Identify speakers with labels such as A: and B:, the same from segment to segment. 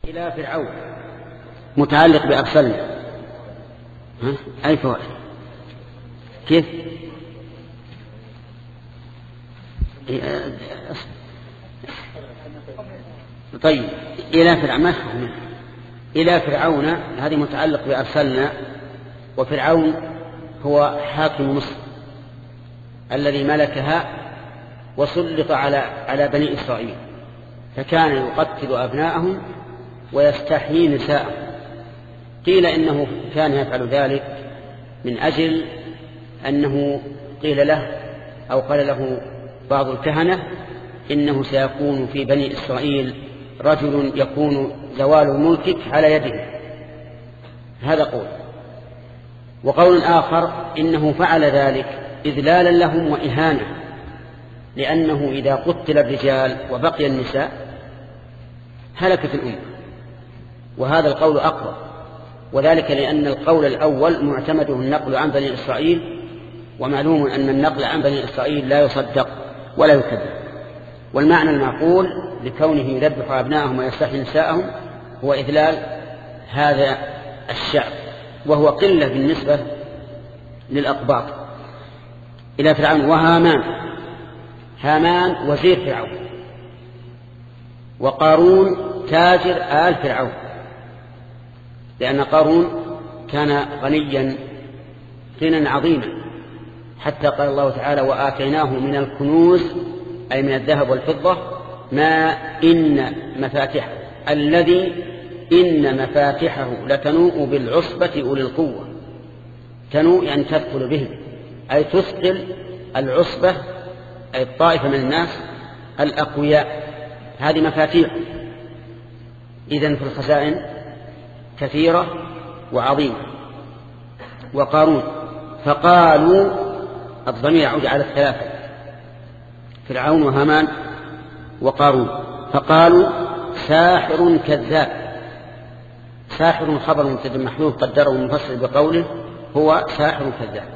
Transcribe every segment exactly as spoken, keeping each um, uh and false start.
A: إلى فرعون متعلق بأرسلنا. ها؟ أي فوائد؟ كيف؟ طيب إلى فرعون إلى فرعون هذه متعلق بأرسلنا، وفرعون هو حاكم مصر الذي ملكها وسلط على على بني إسرائيل، فكان يقتل أبناءهم ويستحيي نساءهم. قيل إنه كان يفعل ذلك من أجل أنه قيل له أو قال له بعض الكهنة إنه سيكون في بني إسرائيل رجل يكون زوال ملكك على يده، هذا قول. وقول آخر إنه فعل ذلك إذلالا لهم وإهانة، لأنه إذا قتل الرجال وبقي النساء هلكت الأمة، وهذا القول أقرب، وذلك لأن القول الأول معتمده النقل عن بني إسرائيل، ومعلوم أن النقل عن بني إسرائيل لا يصدق ولا يكذب. والمعنى المعقول لكونه يذبح أبناءهم ويستحيي نساءهم هو إذلال هذا الشعب، وهو قلة بالنسبة للأقباط. إلى فرعون وهامان، هامان وزير فرعون، وقارون تاجر آل فرعون، لأن قارون كان غنيا غنى عظيما، حتى قال الله تعالى وآتيناه من الكنوز أي من الذهب والفضة ما إن مفاتحه الذي إن مفاتحه لتنوء بالعصبة أولي القوة. تنوء يعني تدخل بهم، أي تثقل العصبة أي الطائفة من الناس الأقوياء، هذه مفاتيح. إذن في الخزائن كثيرة وعظيمة. وقارون، فقالوا الضمير يعود على الثلاثة فرعون وهامان وقارون، فقالوا ساحر كذاب. ساحر خبر مبتدأ محذوف قدره المفسر بقوله هو ساحر كذاب.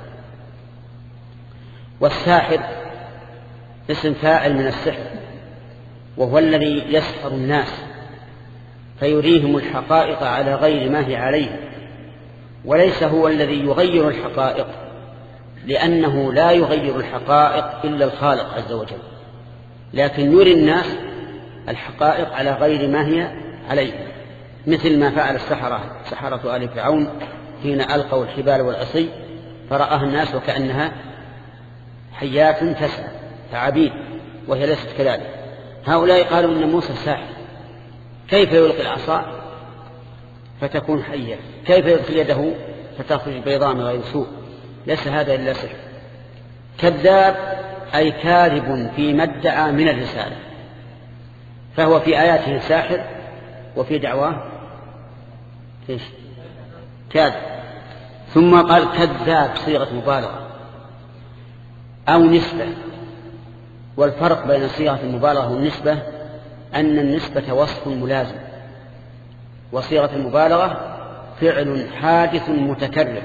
A: والساحر اسم فاعل من السحر، وهو الذي يسحر الناس فيريهم الحقائق على غير ما هي عليه، وليس هو الذي يغير الحقائق، لأنه لا يغير الحقائق إلا الخالق عز وجل، لكن يري الناس الحقائق على غير ما هي عليه، مثل ما فعل السحرة سحرة آل فرعون حين ألقوا الحبال والعصي فرآها الناس وكأنها حيات تسعى تعابين وهي ليست كذلك. هؤلاء قالوا إن موسى ساحر، كيف يلقي العصا فتكون حية؟ كيف يدخل يده فتخرج بيضاء من غير سوء؟ ليس هذا إلا سحر. كذاب أي كاذب فيما ادعى من الرسالة، فهو في آياته ساحر وفي دعواه إيش؟ كاذب. ثم قال كذاب صيغة مبالغة أو نسبة، والفرق بين صيغة المبالغة والنسبة أن النسبة وصف ملازم، وصيغة المبالغة فعل حادث متكرر.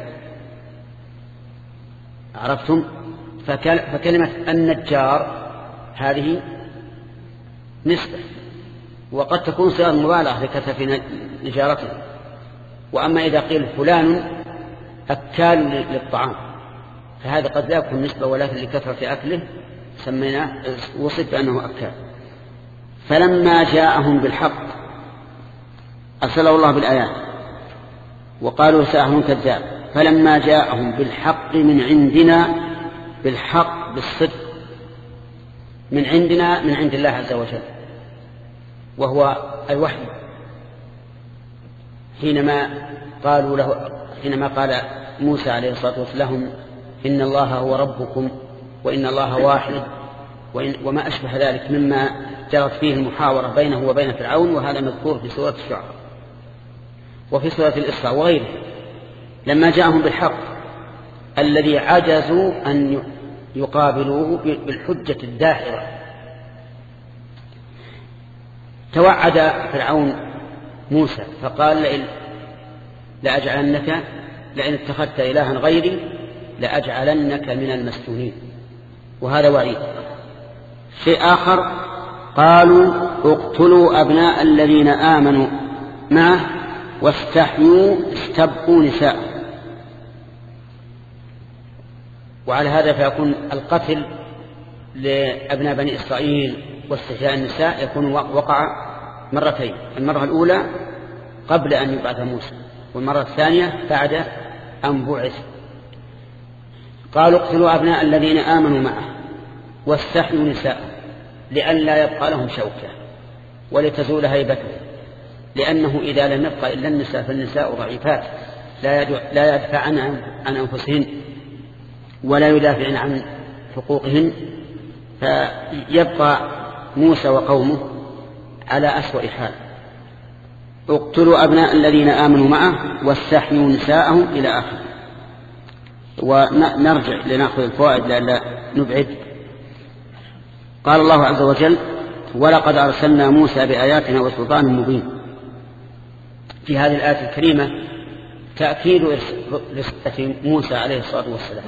A: عرفتم؟ فكلمة النجار هذه نسبة، وقد تكون صيغة مبالغة لكثرة نجارته. وأما إذا قيل فلان أكال للطعام فهذا قد لا يكون نسبة، ولكن لكثرة أكله سميناه وصف بأنه أكال. فلما جاءهم بالحق أرسله الله بالآيات وقالوا ساحر كذاب، فلما جاءهم بالحق من عندنا، بالحق بالصدق من عندنا من عند الله عز وجل، وهو الوحي. حينما قالوا له حينما قال موسى عليه الصلاة والسلام إن الله هو ربكم وإن الله واحد وما أشبه ذلك مما جرت فيه المحاورة بينه وبين فرعون، وهذا مذكور في سورة الشعراء وفي سورة الإسراء وغيره. لما جاءهم بالحق الذي عجزوا أن يقابلوه بالحجة الداحرة، توعد فرعون موسى فقال لئن لأجعلنك لئن اتخذت إلها غيري لأجعلنك من المسجونين، وهذا وعيد. شيء آخر قالوا اقتلوا أبناء الذين آمنوا معه واستحيوا استبقوا نساء. وعلى هذا فيكون القتل لأبناء بني إسرائيل واستحياء النساء يكون وقع مرتين، المرة الأولى قبل أن يبعث موسى، والمرة الثانية بعد أن بعث. قالوا اقتلوا أبناء الذين آمنوا معه واستحيوا نساء لئلا يبقى لهم شوكة ولتزول هيبته، لأنه إذا لم يبقى إلا النساء فالنساء ضعيفات لا يدفعن عن أنفسهن ولا يدافعن عن حقوقهن، فيبقى موسى وقومه على أسوأ حال. اقتلوا أبناء الذين آمنوا معه واستحيوا نساءهم إلى آخره. ونرجع لنأخذ الفوائد لألا نبعد. قال الله عز وجل: ولقد أرسلنا موسى بآياتنا وسلطان مبين. في هذه الآية الكريمة تأكيد رسالة موسى عليه الصلاة والسلام،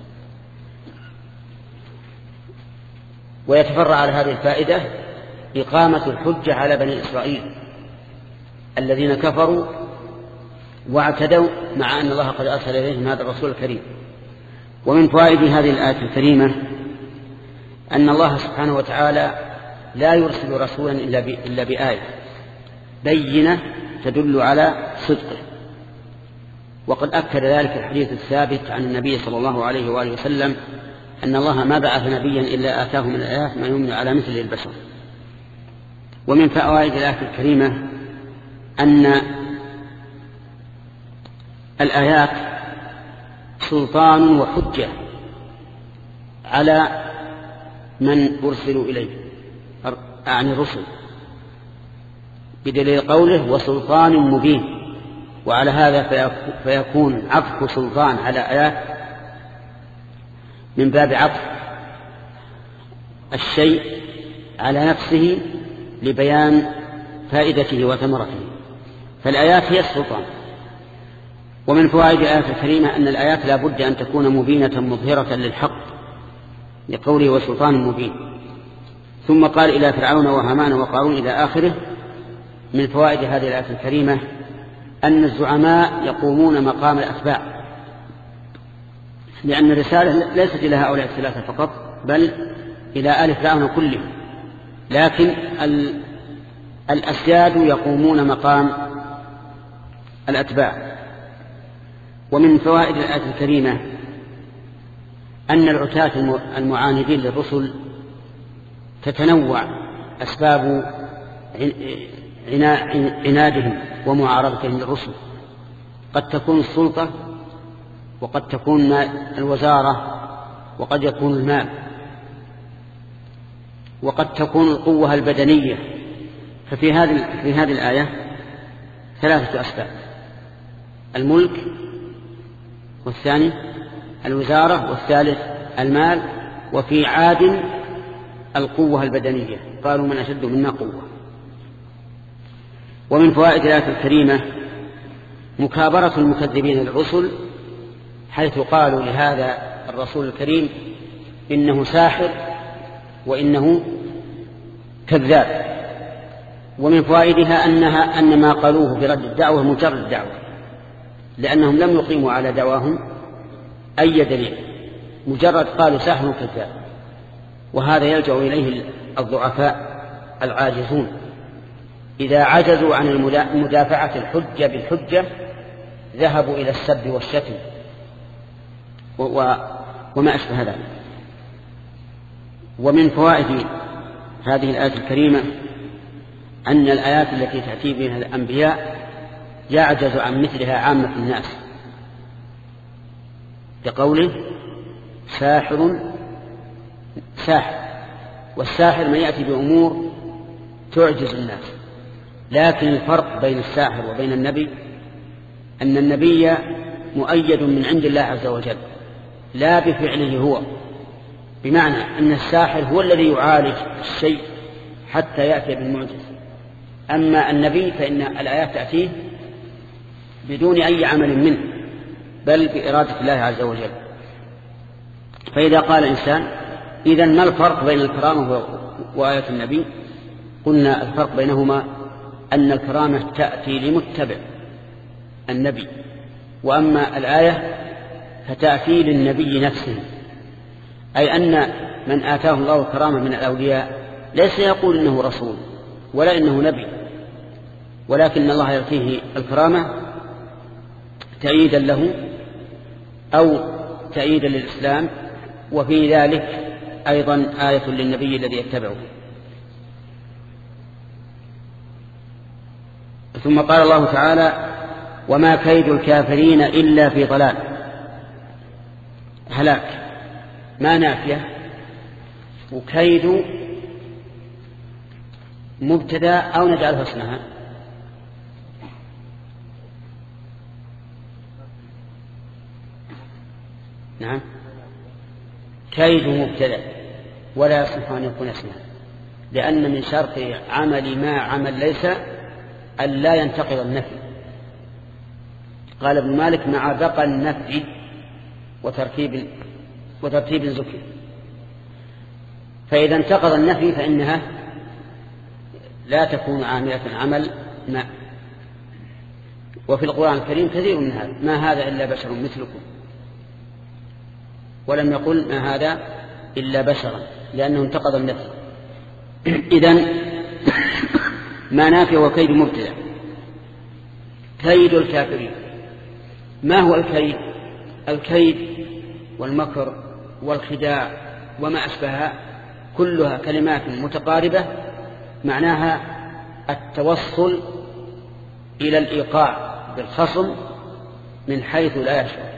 A: ويتفرع على هذه الفائدة إقامة الحجة على بني إسرائيل الذين كفروا واعتدوا مع أن الله قد أرسل إليهم هذا الرسول الكريم. ومن فوائد هذه الآية الكريمة أن الله سبحانه وتعالى لا يرسل رسولا إلا بآية بينة تدل على صدقه، وقد أكد ذلك الحديث الثابت عن النبي صلى الله عليه وآله وسلم أن الله ما بعث نبيا إلا آتاه من الآيات ما يمنع على مثل البشر. ومن فوائد الآية الكريمة أن الآيات سلطان وحجة على من أرسلوا إليه عن الرسل، بدليل قوله وسلطان مبين. وعلى هذا فيكون عطف سلطان على آيات من باب عطف الشيء على نفسه لبيان فائدته وثمرته، فالآيات هي السلطان. ومن فوائد الآية الكريمة أن الآيات لا بد أن تكون مبينة مظهرة للحق لقوله وسلطان مبين. ثم قال إلى فرعون وهامان وقارون إلى آخره. من فوائد هذه الآية الكريمة أن الزعماء يقومون مقام الأتباع، لأن الرسالة ليست إلى هؤلاء الثلاثة فقط بل إلى آل فرعون كلهم، لكن الأسياد يقومون مقام الأتباع. ومن فوائد الآية الكريمة أن العتاة المعاندين للرسل تتنوع أسباب عنادهم ومعارضتهم للرسل، قد تكون السلطة وقد تكون الوزارة وقد يكون المال وقد تكون القوة البدنية. ففي هذه في هذه الآية ثلاثة أسباب: الملك، والثاني الوزارة، والثالث المال. وفي عاد القوة البدنية، قالوا من أشد منا قوة. ومن فوائد الآية الكريمة مكابرة المكذبين للرسل، حيث قالوا لهذا الرسول الكريم إنه ساحر وإنه كذاب. ومن فوائدها أنها أن ما قالوه برد الدعوة مجرد دعوة، لأنهم لم يقيموا على دعواهم أي دليل، مجرد قالوا ساحر كذاب. وهذا يلجأ إليه الضعفاء العاجزون إذا عجزوا عن مدافعة الحجة بالحجة ذهبوا إلى السب والشتم وما أشبه ذلك. ومن فوائد هذه الآية الكريمة أن الآيات التي تأتي بها الأنبياء يعجز عن مثلها عامة الناس، بقوله ساحر ساحر، والساحر من يأتي بأمور تعجز الناس. لكن الفرق بين الساحر وبين النبي أن النبي مؤيد من عند الله عز وجل لا بفعله هو، بمعنى أن الساحر هو الذي يعالج الشيء حتى يأتي بالمعجز. أما النبي فإن الآيات تأتيه بدون أي عمل منه بل بإرادة الله عز وجل. فإذا قال إنسان إذن ما الفرق بين الكرامة وآية النبي؟ قلنا الفرق بينهما أن الكرامة تأتي لمتبع النبي، وأما الآية فتأتي للنبي نفسه، أي أن من آتاه الله الكرامة من الأولياء ليس يقول إنه رسول ولا إنه نبي، ولكن الله يعطيه الكرامة تأييدا له أو تأييدا للإسلام، وفي ذلك أيضا آية للنبي الذي يتبعه. ثم قال الله تعالى: وما كيد الكافرين إلا في ضلال. هلاك ما نافية، وكيد مبتدا أو نجعلها اسمها. نعم، كيد مبتدا ولا يصح أن يكون اسمها، لأن من شرط عمل ما عمل ليس أن لا ينتقض النفي. قال ابن مالك: مع بقى النفي وترتيب وترتيب ذكر. فإذا انتقض النفي فإنها لا تكون عاملة عمل ما. وفي القرآن الكريم كثير من هذا: ما هذا إلا بشر مثلكم، ولم يقل ما هذا إلا بشرا، لأنه انتقض النفي. إذن ما نافي وكيد مبتدأ. كيد الكافرين، ما هو الكيد؟ الكيد والمكر والخداع وما أشبهها كلها كلمات متقاربة معناها التوصل إلى الإيقاع بالخصم من حيث لا يشعر،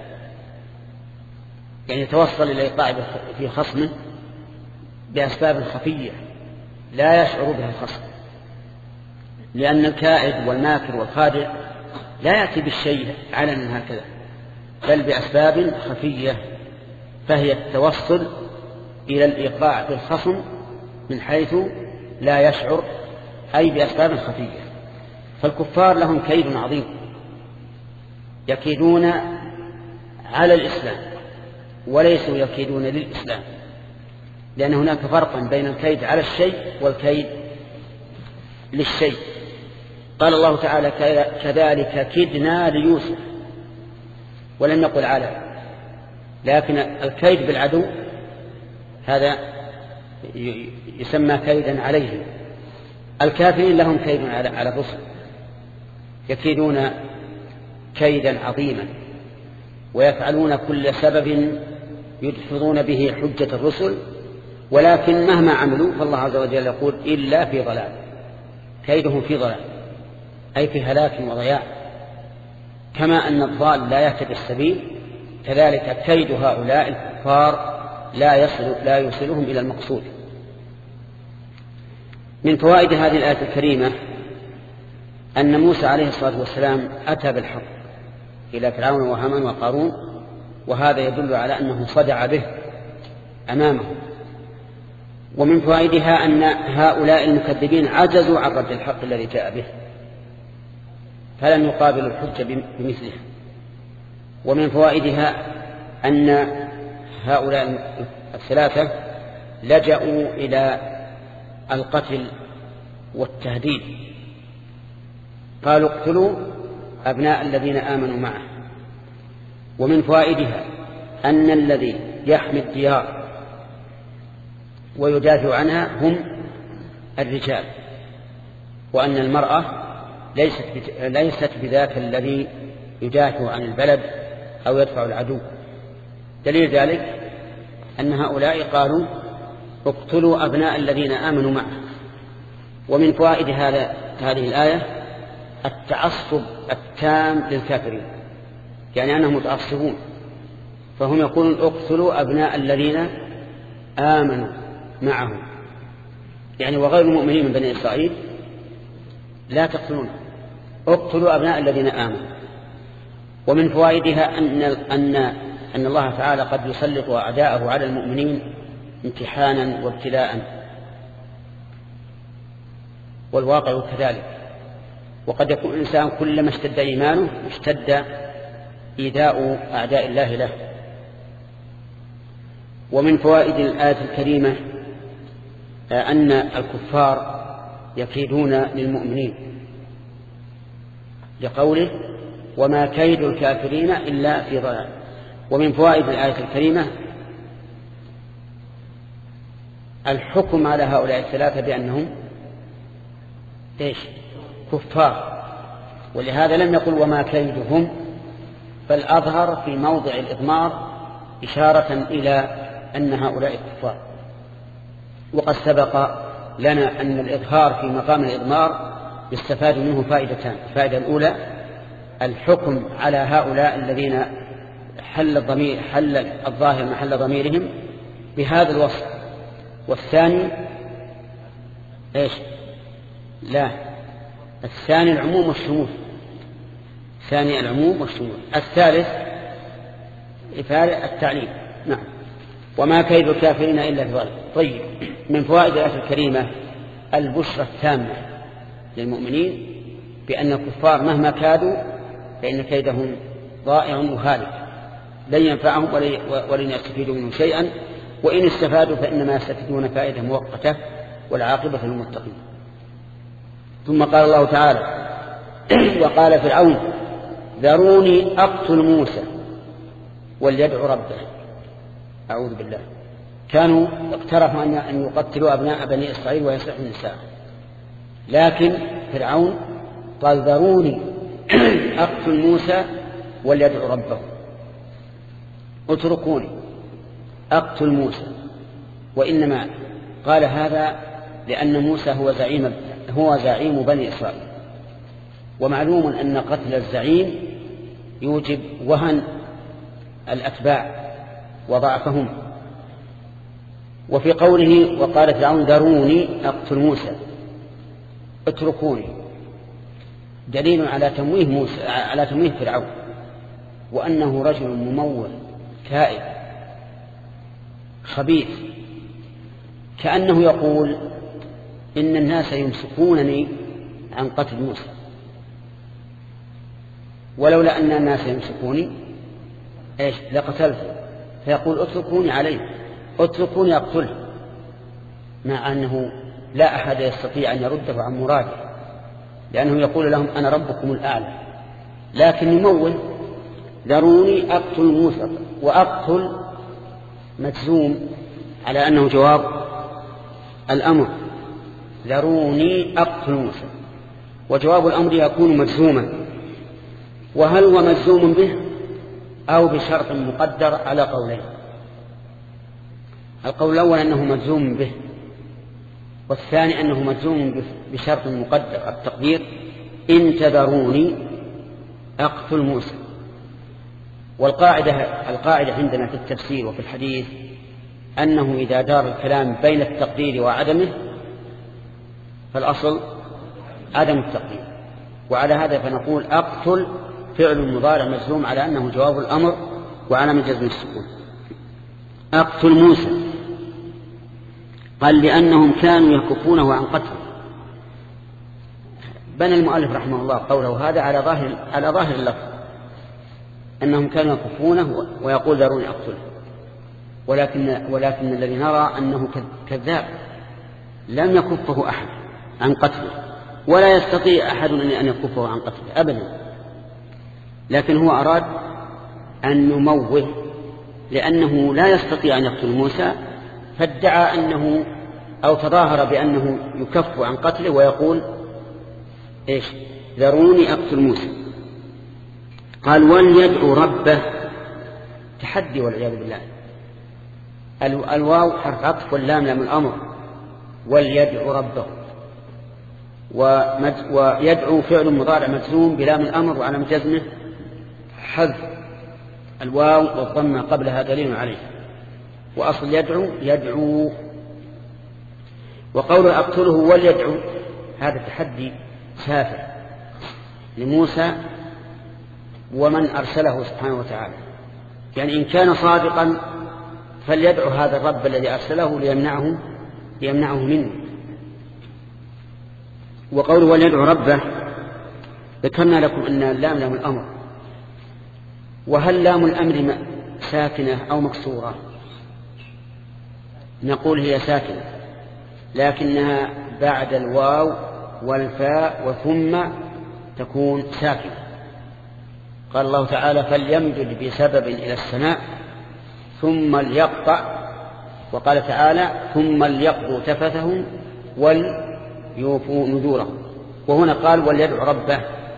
A: يعني يتوصل إلى الإيقاع في خصمه بأسباب خفية لا يشعر بها الخصم، لأن الكائد والماكر والخادع لا يأتي بالشيء علنا هكذا، بل بأسباب خفية، فهي التوصل إلى الإيقاع في الخصم من حيث لا يشعر، أي بأسباب خفية. فالكفار لهم كيد عظيم، يكيدون على الإسلام وليسوا يكيدون للإسلام، لأن هناك فرقا بين الكيد على الشيء والكيد للشيء. قال الله تعالى: كذلك كدنا ليوسف، ولم يقل على، لكن الكيد بالعدو هذا يسمى كيدا عليه. الكافرين لهم كيد على الرسل، يكيدون كيدا عظيما ويفعلون كل سبب يدحضون به حجة الرسل، ولكن مهما عملوا فالله عز وجل يقول: إلا في ضلال. كيدهم في ضلال أي في هلاك وضياع. كما أن الضال لا يهتدي السبيل، كذلك كيد هؤلاء الكفار لا يصل لا يوصلهم إلى المقصود. من فوائد هذه الآية الكريمة أن موسى عليه الصلاة والسلام أتى بالحق إلى فرعون وهامان وقارون، وهذا يدل على أنه صدع به أمامه. ومن فوائدها أن هؤلاء المكذبين عجزوا عن رد الحق الذي جاء به، فلم يقابلوا الحجة بمثله. ومن فوائدها أن هؤلاء الثلاثة لجأوا إلى القتل والتهديد، قالوا: اقتلوا أبناء الذين آمنوا معه. ومن فوائدها أن الذي يحمي الديار ويدافع عنها هم الرجال، وأن المرأة ليست ليست بذاك الذي يدافع عن البلد أو يدفع العدو. دليل ذلك أن هؤلاء قالوا: اقتلوا أبناء الذين آمنوا معه. ومن فوائد هذا هذه الآية التعصب التام للكافرين، يعني أنهم متعصبون، فهم يقولون: اقتلوا أبناء الذين آمنوا معه، يعني وغير المؤمنين من بني إسرائيل لا تقتلون، اقتلوا أبناء الذين آمنوا. ومن فوائدها أن أن أن الله تعالى قد يسلط أعداءه على المؤمنين امتحانا وابتلاء، والواقع كذلك. وقد يكون الإنسان كلما اشتد إيمانه اشتد إيذاء أعداء الله له. ومن فوائد الآية الكريمة أن الكفار يكيدون للمؤمنين، لقوله وما كيد الكافرين إلا في ضلال. ومن فوائد الآية الكريمة الحكم على هؤلاء الثلاثة بأنهم إيش؟ كفار، ولهذا لم يقل وما كيدهم، بل أظهر في موضع الإضمار إشارة إلى أن هؤلاء كفار. وقد سبق لنا أن الإظهار في مقام الإضمار يستفاد منه فائدتان: الفائدة الأولى الحكم على هؤلاء الذين حل الضمير حل الظاهر محل ضميرهم بهذا الوصف، والثاني إيش؟ لا، الثاني العموم والشمول، ثاني العموم والشمول. الثالث إفادة التعليم. نعم. وما كيد الكافرين إلا في ضلال. طيب، من فوائد الآية الكريمة البشرى التامة للمؤمنين بأن الكفار مهما كادوا فإن كيدهم ضائع وهالك، لن ينفعهم ولن يستفيدوا منه شيئا، وإن استفادوا فإنما يستفيدون فائدة مؤقتة والعاقبة للمتقين. ثم قال الله تعالى وقال فرعون ذروني أقتل موسى وليدعو ربه. أعوذ بالله. كانوا اقترفوا أن يقتلوا أبناء بني إسرائيل ويسرحوا النساء، لكن فرعون قال ذروني أقتل موسى وليدعو ربه، اتركوني أقتل موسى. وإنما قال هذا لأن موسى هو زعيم هو زعيم بني إسرائيل، ومعلوم أن قتل الزعيم يوجب وهن الأتباع وضعفهم. وفي قوله وقال فرعون ذروني أقتل موسى اتركوني دليل على تمويه موسى على تمويه فرعون، وأنه رجل ممول كائن خبيث، كأنه يقول إن الناس يمسكونني عن قتل موسى، ولولا أن الناس يمسكوني إيش لقتلته، فيقول اتركوني عليه، اتركوني أقتله، مع أنه لا أحد يستطيع أن يرده عن مراده، لأنه يقول لهم أنا ربكم الأعلى، لكن يمول ذروني أقتل موسى. وأقتل مجزوم على أنه جواب الأمر، ذروني أقتل موسى، وجواب الأمر يكون مجزوما. وهل هو مجزوم به أو بشرط مقدر على قولين؟ القول الأول أنه مجزوم به، والثاني أنه مجزوم بشرط مقدر. التقدير إن تذروني أقتل موسى. والقاعدة القاعدة عندنا في التفسير وفي الحديث أنه إذا دار الكلام بين التقدير وعدمه فالأصل عدم التقدير، وعلى هذا فنقول أقتل فعل مضارع مجزوم على أنه جواب الأمر وعلى من جزم السكون. أقتل موسى قال لأنهم كانوا يكفونه عن قتله. بنى المؤلف رحمه الله قوله هذا على ظاهر على ظاهر اللفظ أنهم كانوا يكفونه ويقول ذروني أقتله، ولكن ولكن الذي نرى أنه كذاب، لم يكفه أحد عن قتله، ولا يستطيع أحد أن يكفه عن قتله أبدا، لكن هو أراد أن يموه لأنه لا يستطيع أن يقتل موسى، فادعى أنه أو تظاهر بأنه يكف عن قتله ويقول إيش ذروني أقتل موسى. قال وليدعو ربه، تحدي والعياذ بالله. الواو حرف عطف واللام لام الأمر، وليدعو ربه، ويدعو فعل مضارع مجزوم بلام الأمر وعلى جزمه حذف الواو والضمة قبلها دليل عليه، وأصل يدعو يدعو. وقول أقتله وليدعو هذا تحدي سافر لموسى ومن أرسله سبحانه وتعالى، يعني إن كان صادقا فليدعو هذا الرب الذي أرسله ليمنعه ليمنعه منه. وقوله وليدعو ربه ذكرنا لكم أن اللام لام الأمر، وهل لام الأمر ساكنة أو مكسورة؟ نقول هي ساكنة، لكنها بعد الواو والفاء وثم تكون ساكنة. قال الله تعالى فليمدد بسبب إلى السماء ثم ليقطع، وقال تعالى ثم ليقضوا تفثهم وليوفوا نذورهم، وهنا قال وليدعو ربه.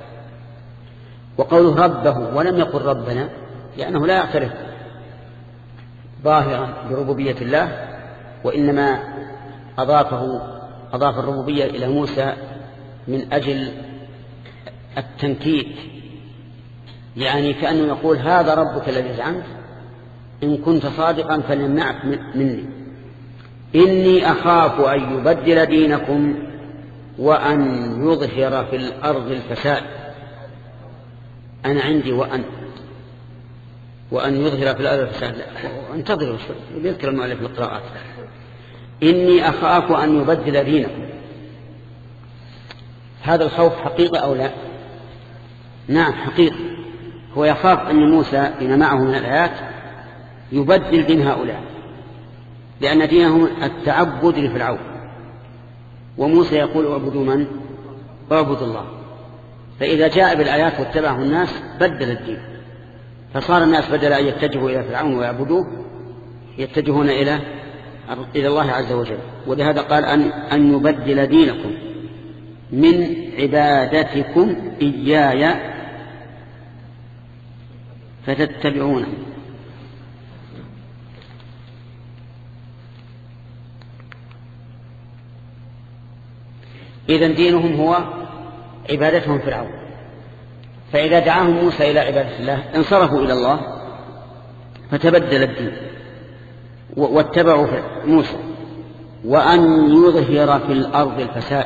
A: وقوله ربه ولم يقل ربنا لأنه لا يعترف ظاهرا بربوبية الله، وإنما أضافه أضاف الربوبية إلى موسى من أجل التنكيت، يعني كأنه يقول هذا ربك الذي زعمت، إن كنت صادقا فليمنعك مني، إني أخاف أن يبدل دينكم وأن يظهر في الأرض الفساد. أنا عندي وأن وأن يظهر في الأرض الفساد، انتظروا شوي يذكر المؤلف القراءات. إني أخاف أن يبدل دينكم، هذا الخوف حقيقة أو لا؟ نعم حقيقة، هو يخاف أن موسى بما معه من الآيات يبدل دين هؤلاء، لأن دينهم التعبد لفرعون، وموسى يقول اعبدوا من؟ اعبدوا الله. فإذا جاء بالآيات واتبعه الناس بدل الدين، فصار الناس بدل أن يتجهوا إلى فرعون ويعبدوه يتجهون إلى إلى الله عز وجل. ولهذا قال أن, أن يبدل دينكم من عبادتكم إياي فتتبعونه. إذن دينهم هو عبادتهم فرعون، فإذا دعاهم موسى إلى عبادة الله انصرفوا إلى الله فتبدل الدين واتبعوا موسى. وأن يظهر في الأرض الفساد،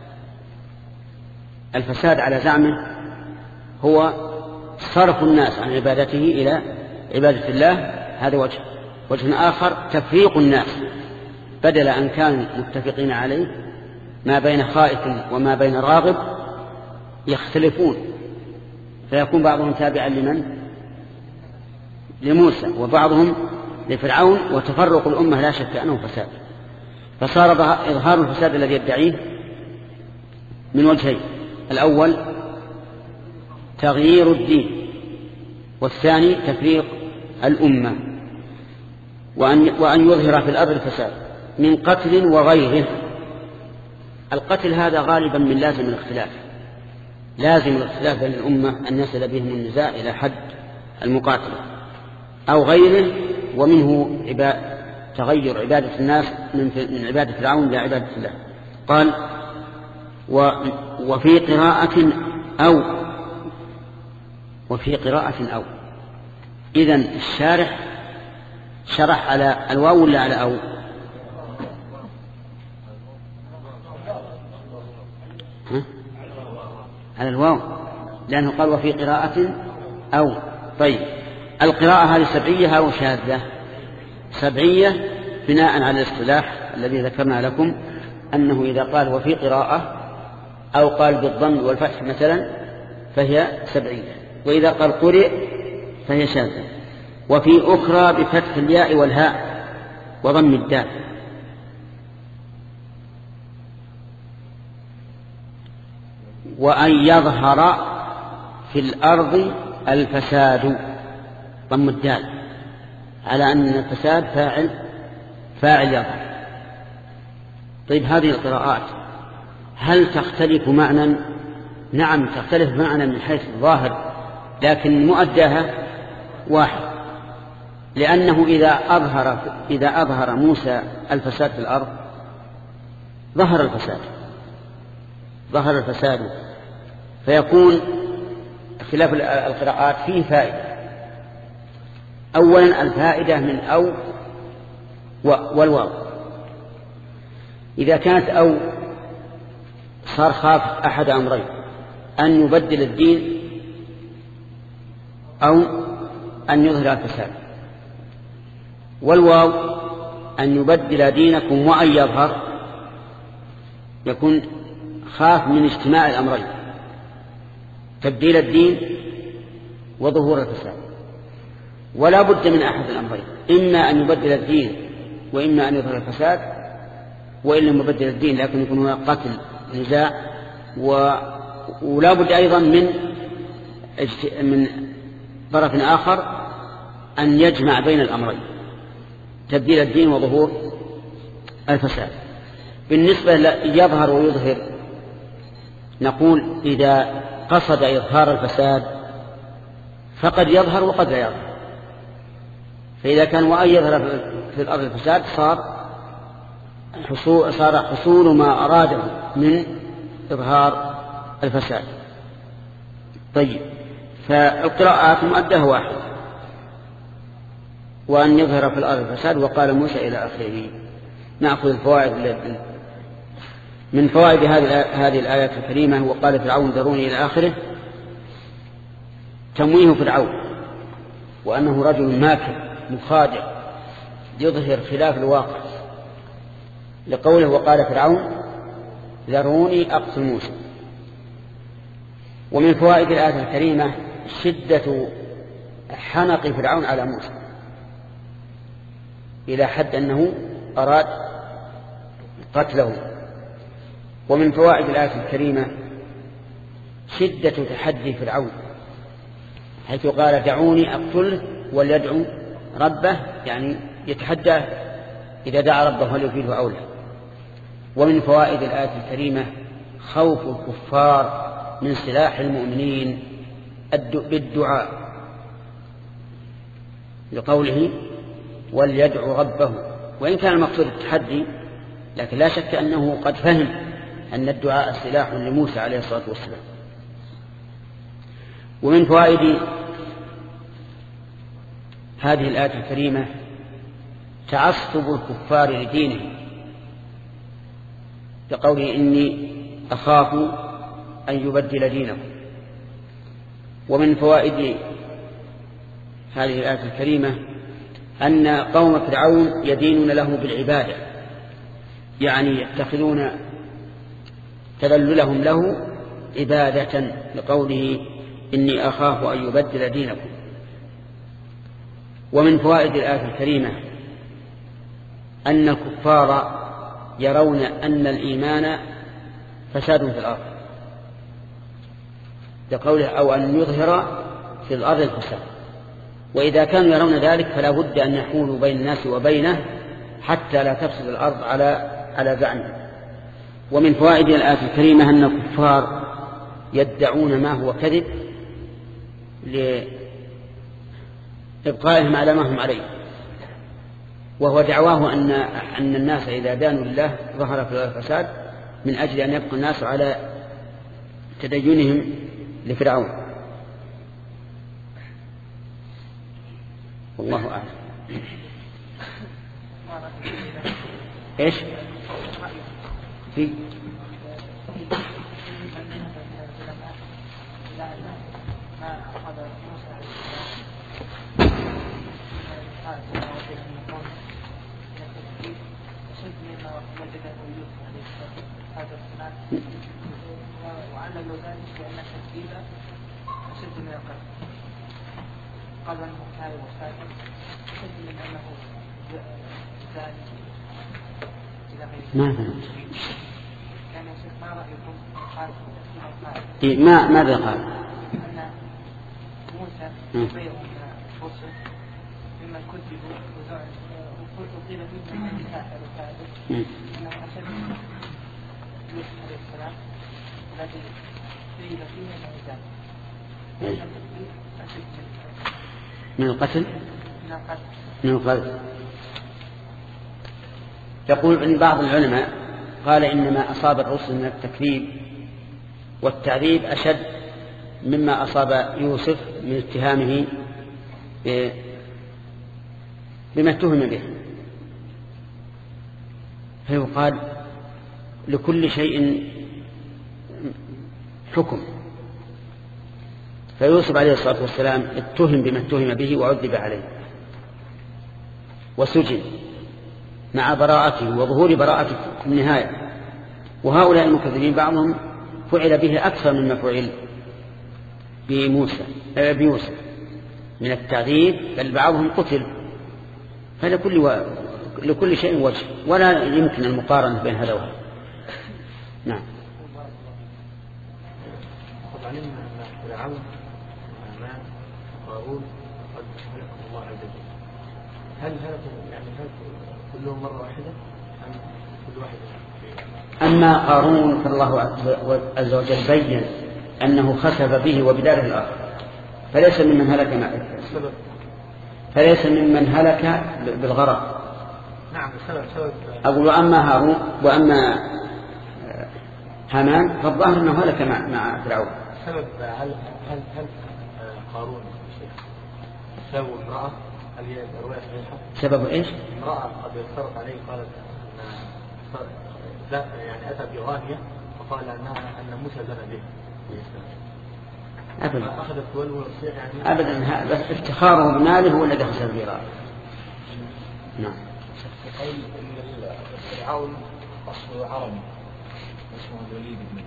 A: الفساد على زعمه هو صرف الناس عن عبادته إلى عبادة الله، هذا وجه. وجه آخر تفريق الناس، بدل أن كانوا متفقين عليه ما بين خائف وما بين راغب يختلفون، فيكون بعضهم تابعا لمن؟ لموسى، وبعضهم لفرعون، وتفرق الأمة لا شك أنه فساد. فصار إظهار الفساد الذي يدعيه من وجهين: الأول تغيير الدين، والثاني تفريق الأمة. وأن, وأن يظهر في الأرض الفساد من قتل وغيره. القتل هذا غالبا من لازم الاختلاف، لازم الاختلاف بين الأمة أن يصل بهم النزاع إلى حد المقاتلة، أو غيره، ومنه عبا... تغير عبادة الناس من عبادة فرعون إلى عبادة الله. قال و... وفي قراءة أو وفي قراءة أو إذن الشارح شرح على الواو ولا على أو؟ ها؟ على الواو، لأنه قال وفي قراءة أو. طيب القراءة هذه سبعية أو شاذة؟ سبعية بناء على الاصطلاح الذي ذكرنا لكم، أنه إذا قال وفي قراءة أو قال بالضم والفتح مثلا فهي سبعية، وإذا قال قرئ فهي شاذة. وفي أخرى بفتح الياء والهاء وضم الدال. وأن يظهر في الأرض الفساد ضم الدال، على أن الفساد فاعل فاعل يظهر. طيب هذه القراءات هل تختلف معنى؟ نعم تختلف معنى من حيث الظاهر، لكن مؤداها واحد، لأنه إذا أظهر إذا أظهر موسى الفساد في الأرض ظهر الفساد ظهر الفساد فيكون اختلاف القراءات فيه فائدة. أولا الفائدة من أو والواو، إذا كانت أو صار خاف أحد أمرين: أن يبدل الدين أو أن يظهر الفساد. والواو أن يبدل دينكم وأن يظهر، يكون خاف من اجتماع الأمرين: تبديل الدين وظهور الفساد. ولا بد من أحد الأمرين، إما أن يبدل الدين وإما أن يظهر الفساد، وإن لم يبدل الدين لكن يكون هناك قتل نزاع ولا بد أيضا من من طرف آخر أن يجمع بين الأمرين، تبديل الدين وظهور الفساد. بالنسبة يظهر ويظهر، نقول إذا قصد إظهار الفساد فقد يظهر وقد لا يظهر، فإذا كان وأن يظهر في الأرض الفساد صار حصول, صار حصول ما أراده من إظهار الفساد. طيب، فالقراءات مؤدها واحد، وأن يظهر في الأرض الفساد وقال موسى إلى آخره. نأخذ الفوائد من فوائد هذه الآيات الكريمة. وقال فرعون ذروني إلى آخره، تمويه فرعون وأنه رجل ماكر مخادع يظهر خلاف الواقع، لقوله وقال فرعون ذروني أقتل موسى. ومن فوائد الآية الكريمة شدة حنق فرعون على موسى إلى حد أنه أراد قتله. ومن فوائد الآية الكريمة شدة تحدي فرعون، حيث قال دعوني أقتله وليدعو ربه، يعني يتحدى إذا دعا ربه هل يفيده أو لا. ومن فوائد الآية الكريمة خوف الكفار من سلاح المؤمنين بالدعاء، لقوله وليدعو ربه، وإن كان المقصود التحدي، لكن لا شك أنه قد فهم أن الدعاء سلاح لموسى عليه الصلاة والسلام. ومن فوائد هذه الآية الكريمة تعصب الكفار لدينهم، كقوله إني أخاف أن يبدل دينكم. ومن فوائد هذه الآية الكريمة أن قوم فرعون يدينون له بالعبادة، يعني يتخذون تذللهم له عبادة، لقوله إني أخاف أن يبدل دينكم. ومن فوائد الآية الكريمة أن الكفار يرون أن الإيمان فساد في الأرض، لقوله أو أن يظهر في الأرض الفساد، وإذا كانوا يرون ذلك فلا بد أن يحولوا بين الناس وبينه حتى لا تفسد الأرض على على زعمه. ومن فوائد الآية الكريمة أن الكفار يدعون ما هو كذب لإبقائهم على ما هم عليه، وهو دعواه أن أن الناس إذا دانوا لله ظهر في الفساد، من أجل أن يبقى الناس على تدينهم لفرعون. والله أعلم. إيش في
B: وعللوا ذلك بأن التكذيب أشد من القتل، قالوا أنه كان وفاتا أشد من أنه زاد إلى غيره.
A: ما فهمت.
B: كان يا شيخ ما رأيكم قال
A: إيه ما ماذا قال؟
B: أن موسى خير من الرسل ممن كذبوا وقيل منهم من ساحر وكاذب، أنه أشد من يوسف عليه السلام الذي قيل فيه الميزان
A: من القتل
B: من القتل
A: من القتل. يقول إن بعض العلماء قال إنما أصاب الرسل من التكذيب والتعذيب أشد مما أصاب يوسف من اتهامه بما اتهم به، فيقال لكل شيء حكم. فيوسف عليه الصلاة والسلام اتهم بما اتهم به وعذب عليه وسجن مع براءته وظهور براءته في النهاية. وهؤلاء المكذبين بعضهم فعل به أكثر مما فعل بموسى بيوسف من التعذيب، بل بعضهم قتل. فلكل و... لكل شيء وجه، ولا يمكن المقارنة بين هذا وهذا. نعم.
C: فرعون وهامان وقارون قد هلكهم الله عز وجل. هل هلكوا يعني هلكوا كلهم مرة واحدة أم كل واحد؟
A: أما قارون فالله عز وجل بين أنه خسف به وبداره الأرض فليس ممن هلك معه، فليس ممن هلك بالغرق.
C: نعم السبب سبب.
A: أقول وأما هارون وأما هامان فالظاهر أنه هلك مع مع فرعون.
C: سبب هل هل هل قارون سبب امرأة؟ هل هي رواية صحيحة؟
A: سبب إيش؟
C: امرأة قد افترت عليه قالت أن لا يعني أتى بغانية وقال أنها أن موسى زنى به.
A: أبدا.
C: أخذت ولو الصيح يعني.
A: أبدا هذا افتخاره بماله هو الذي خسر به. نعم.
C: قول إن فرعون أصله عربي اسمه الوليد بن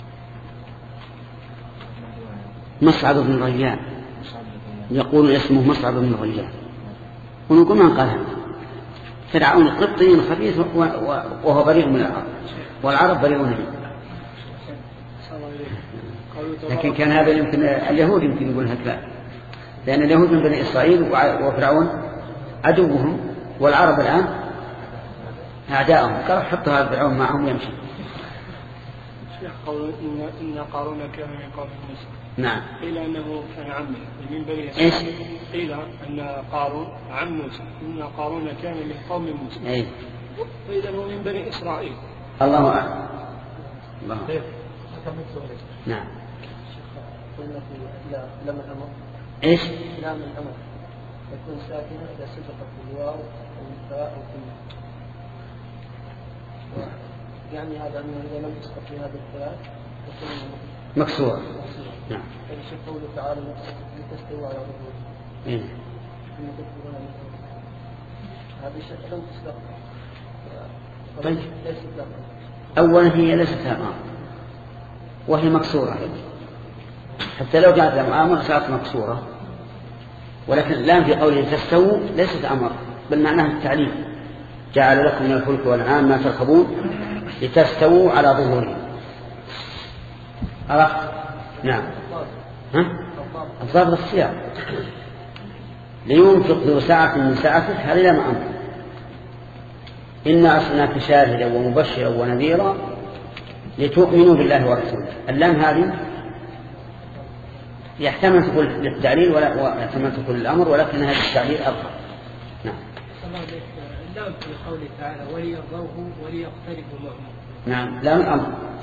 A: مصعب بن ريان، يقول اسمه مصعب بن ريان، ونقول من قال فرعون قبطي خبيث وهو بريء من العرب والعرب بريئون منه. لكن كان هذا يمكن اليهود يمكن يقول هكذا، لأن اليهود من بني إسرائيل وفرعون عدوهم والعرب الآن أعداءهم، قال حط هذا فرعون معهم يمشي.
D: شيخ قالوا إن إن قارون كان من قوم موسى.
A: نعم.
D: قيل أنه كان عمه من بني
A: إيش؟
D: قيل أن قارون عم موسى، إن قارون كان من قوم موسى.
A: إيه.
D: فإذا هو من بني إسرائيل.
A: الله أعلم. الله.
C: طيب.
A: نعم.
D: قلنا في لام الأمر.
A: إيش؟
D: لام الأمر تكون ساكنة إذا سبقت الواو أو الفاء أو الكلمة. يعني هذا أنه إذا لم تسقط في هذه الثلاث تكون
A: مكسورة. نعم.
D: فالشيخ قوله تعالى لتستوى على ظهوره.
A: إيه.
D: هذه الشيء لم تسبق.
A: طيب. أولا هي ليست أمر وهي مكسورة، حتى لو كانت أمر صارت مكسورة، ولكن الآن في قوله تستووا ليست أمر بل معناها التعليم. جعل لكم من الفلك والأنعام ما تركبون لتستووا على ظهورهم. عرفت؟ نعم. ها؟ الضابط السياق لينفق ذو سعة من سعته، هذا لا أمر. إنا أرسلناك شاهدا ومبشرا ونذيرا لتؤمنوا بالله ورسوله. اللام هذه يحتمل تكون للتعليل ويحتمل تكون للأمر، ولكن هذا التعليل أظهر. نعم.
D: اللام في قوله تعالى وليرضوه وليقترفوا معه.
A: نعم. لام الأمر.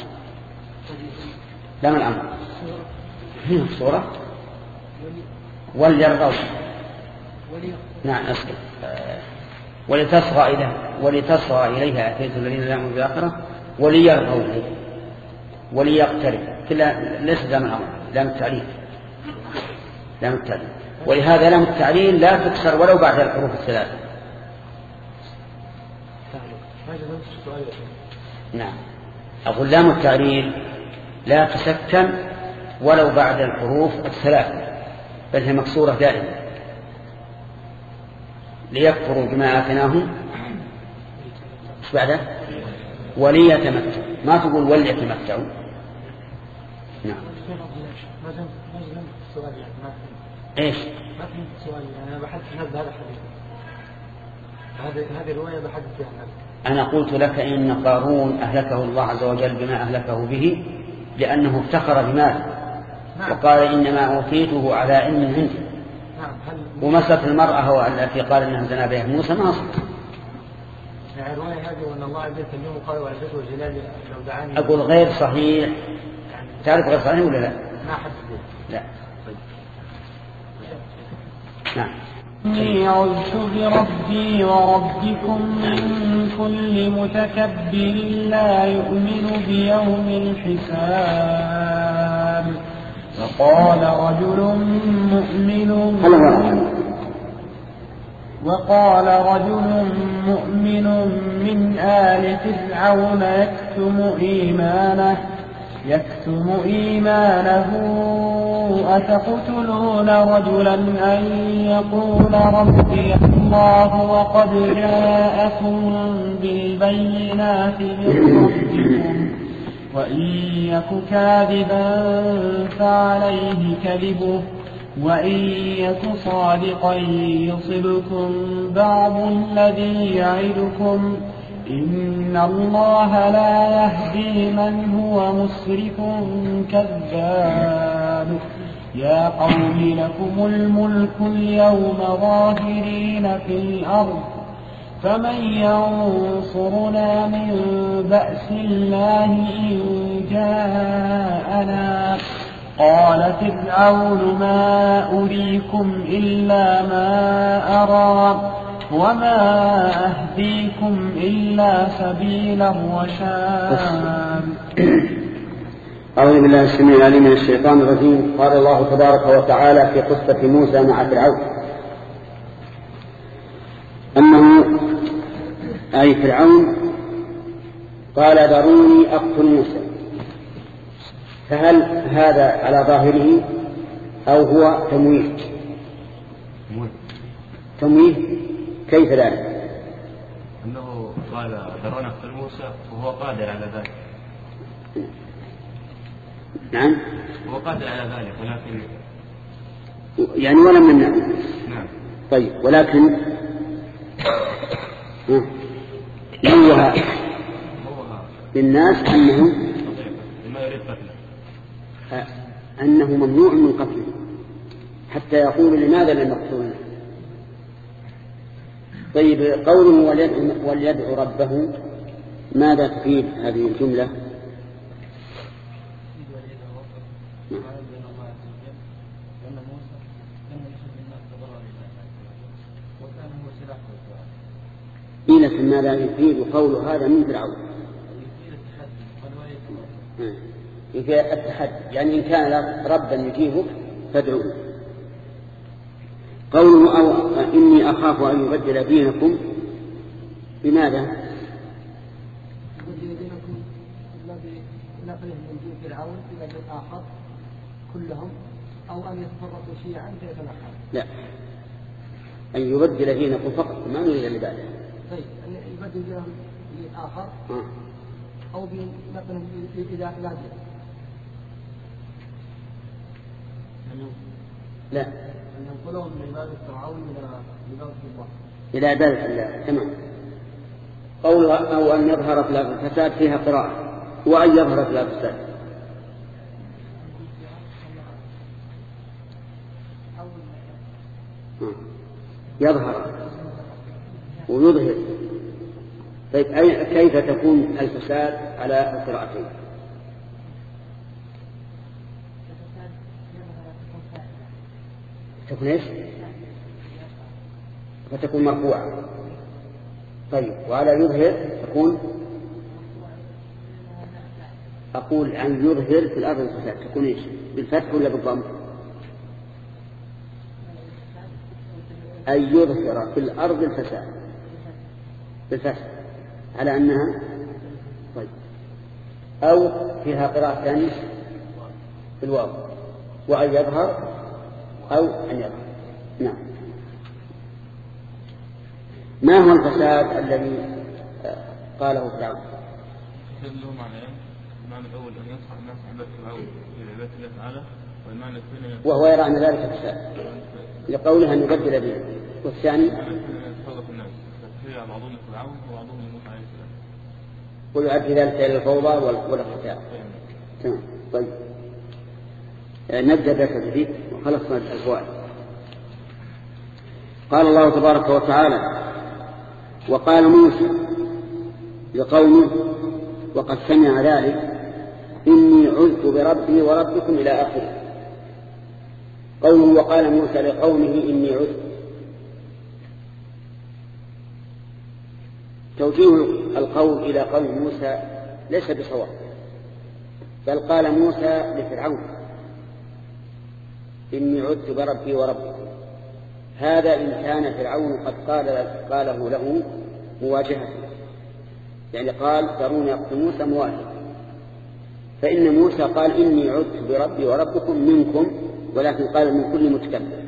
A: لام الأمر. هنا الصورة وليرضوه. نعم أصدق. ولتصغى إليها ولتصغى إليها أتيت الذين لا يؤمنون بالآخرة وليرضوا إليه وليقترب، كلها ليس لام الأمر، لام التعليل. لام التعليل، ولهذا لام التعليل لا تكسر ولو بعد الحروف الثلاثة. نعم. أقول لام التعليل لا تسكن ولو بعد الحروف الثلاثة، بل هي مكسورة دائما. ليكفروا بما آتيناهم ايش بعده؟ وليتمتعوا، ما تقول وليتمتعوا. نعم. ايش؟
C: ما في سؤال، انا بحثت في هذا الحديث، هذه هذه الروايه بحثت فيها.
A: انا قلت لك ان قارون اهلكه الله عز وجل بما اهلكه به لانه افتخر بماله. نعم. وقال انما اوتيته على علم عندي.
C: نعم.
A: ومسألة المرأة هو التي قال انها زنا بها موسى ما اصلا.
C: يعني الروايه هذه وان الله عز وجل قال وعزته وجلاله لو دعاني.
A: اقول غير صحيح. تعرف غير صحيح ولا لا؟
C: ما حد
A: لا. نعم.
E: إني عذت بربي وربكم من كل متكبر لا يؤمن بيوم الحساب. وقال رجل مؤمن وقال رجل مؤمن من آل فرعون يكتم إيمانه يكتم إيمانه أتقتلون رجلا أن يقول ربي الله وقد جاءكم بالبينات من ربكم وإن يك كاذبا فعليه كذبه وإن يك صادقا يصبكم بعض الذي يعدكم إن الله لا يهدي من هو مسرف كذاب يا قوم لكم الملك اليوم ظاهرين في الأرض فمن ينصرنا من بأس الله إن جاءنا قال فرعون ما أريكم إلا ما أرى وما أهديكم إلا سبيل الرشاد.
A: أعوذ بالله السميع العليم من الشيطان الرجيم. قال الله تبارك وتعالى في قصة موسى مع فرعون أنه أي فرعون قال ذروني أقتل موسى، فهل هذا على ظاهره أو هو تمويه؟ تمويه كيف ذلك؟
C: أنه قال ذروني أقتل موسى وهو قادر على ذلك.
A: نعم
C: هو قادر على ذلك ولكن
A: يعني ولم يمنعه.
C: نعم.
A: طيب ولكن نوه للناس أنه
C: ما يريد قتله،
A: أنه ممنوع من قتله حتى يقول لماذا لم يقتلونه. طيب قوله وليدعو ربه ماذا تفيد هذه الجملة؟ قيل ماذا يفيد قول هذا من فرعون؟ يفيد التحدي، يعني إن كان ربا يجيبك فادعوه. قوله أو إني أخاف أن يبدل دينكم بماذا؟
D: يبدل دينكم الذي نقله من دين فرعون إلى دين آخر كلهم أو أن يتفرقوا شيعا فيتنحروا.
A: لا، أن يبدل دينكم فقط ما نريد لذلك.
D: طيب أن يبدل دينهم دين آخر أو بنقلهم إلى إلى دين.
A: لا،
D: أن ينقلهم من عبادة فرعون إلى عبادة الله.
A: إلى عبادة الله. تمام. قولها أو أن يظهر في الفساد فيها قراءة، وأن يظهر في الفساد يظهر ويظهر. طيب أي كيف تكون الفساد على القراءتين؟ تكون ايش؟ فتكون مرفوعة. طيب وعلى يظهر تكون، أقول عن يظهر في الأرض الفساد تكون ايش؟ بالفتح ولا بالضم؟ أن يظهر في الأرض الفساد بالفتح على أنها. طيب أو فيها قراءة ثانية في الواو وأن يظهر أو أن يظهر. نعم. ما هو الفساد الذي قاله فرعون؟
C: الفساد له معنيين، المعنى الأول أن ينصح الناس عبادة فرعون إلى عبادة الله تعالى، والمعنى الثاني
A: وهو يرى أن ذلك فساد لقوله أن يبدل دينه، والثاني
C: يتفرق الناس فهي بعضهم فرعون وبعضهم موسى عليه السلام
A: ويؤدي ذلك إلى الفوضى والاقتتال. تمام. طيب نبدأ بالتدريب وخلصنا الفوائد. قال الله تبارك وتعالى وقال موسى لقومه وقد سمع ذلك إني عذت بربي وربكم إلى آخره. قوله وقال موسى لقومه إني عذت، توجيه القول إلى قوم موسى ليس بصواب، بل قال موسى لفرعون إني عذت بربي وربكم. هذا إن كان فرعون قد قال قاله له مواجهة، يعني قال ذروني أقتل موسى مواجهة، فإن موسى قال إني عذت بربي وربكم منكم، ولكن قال من كل متكبر.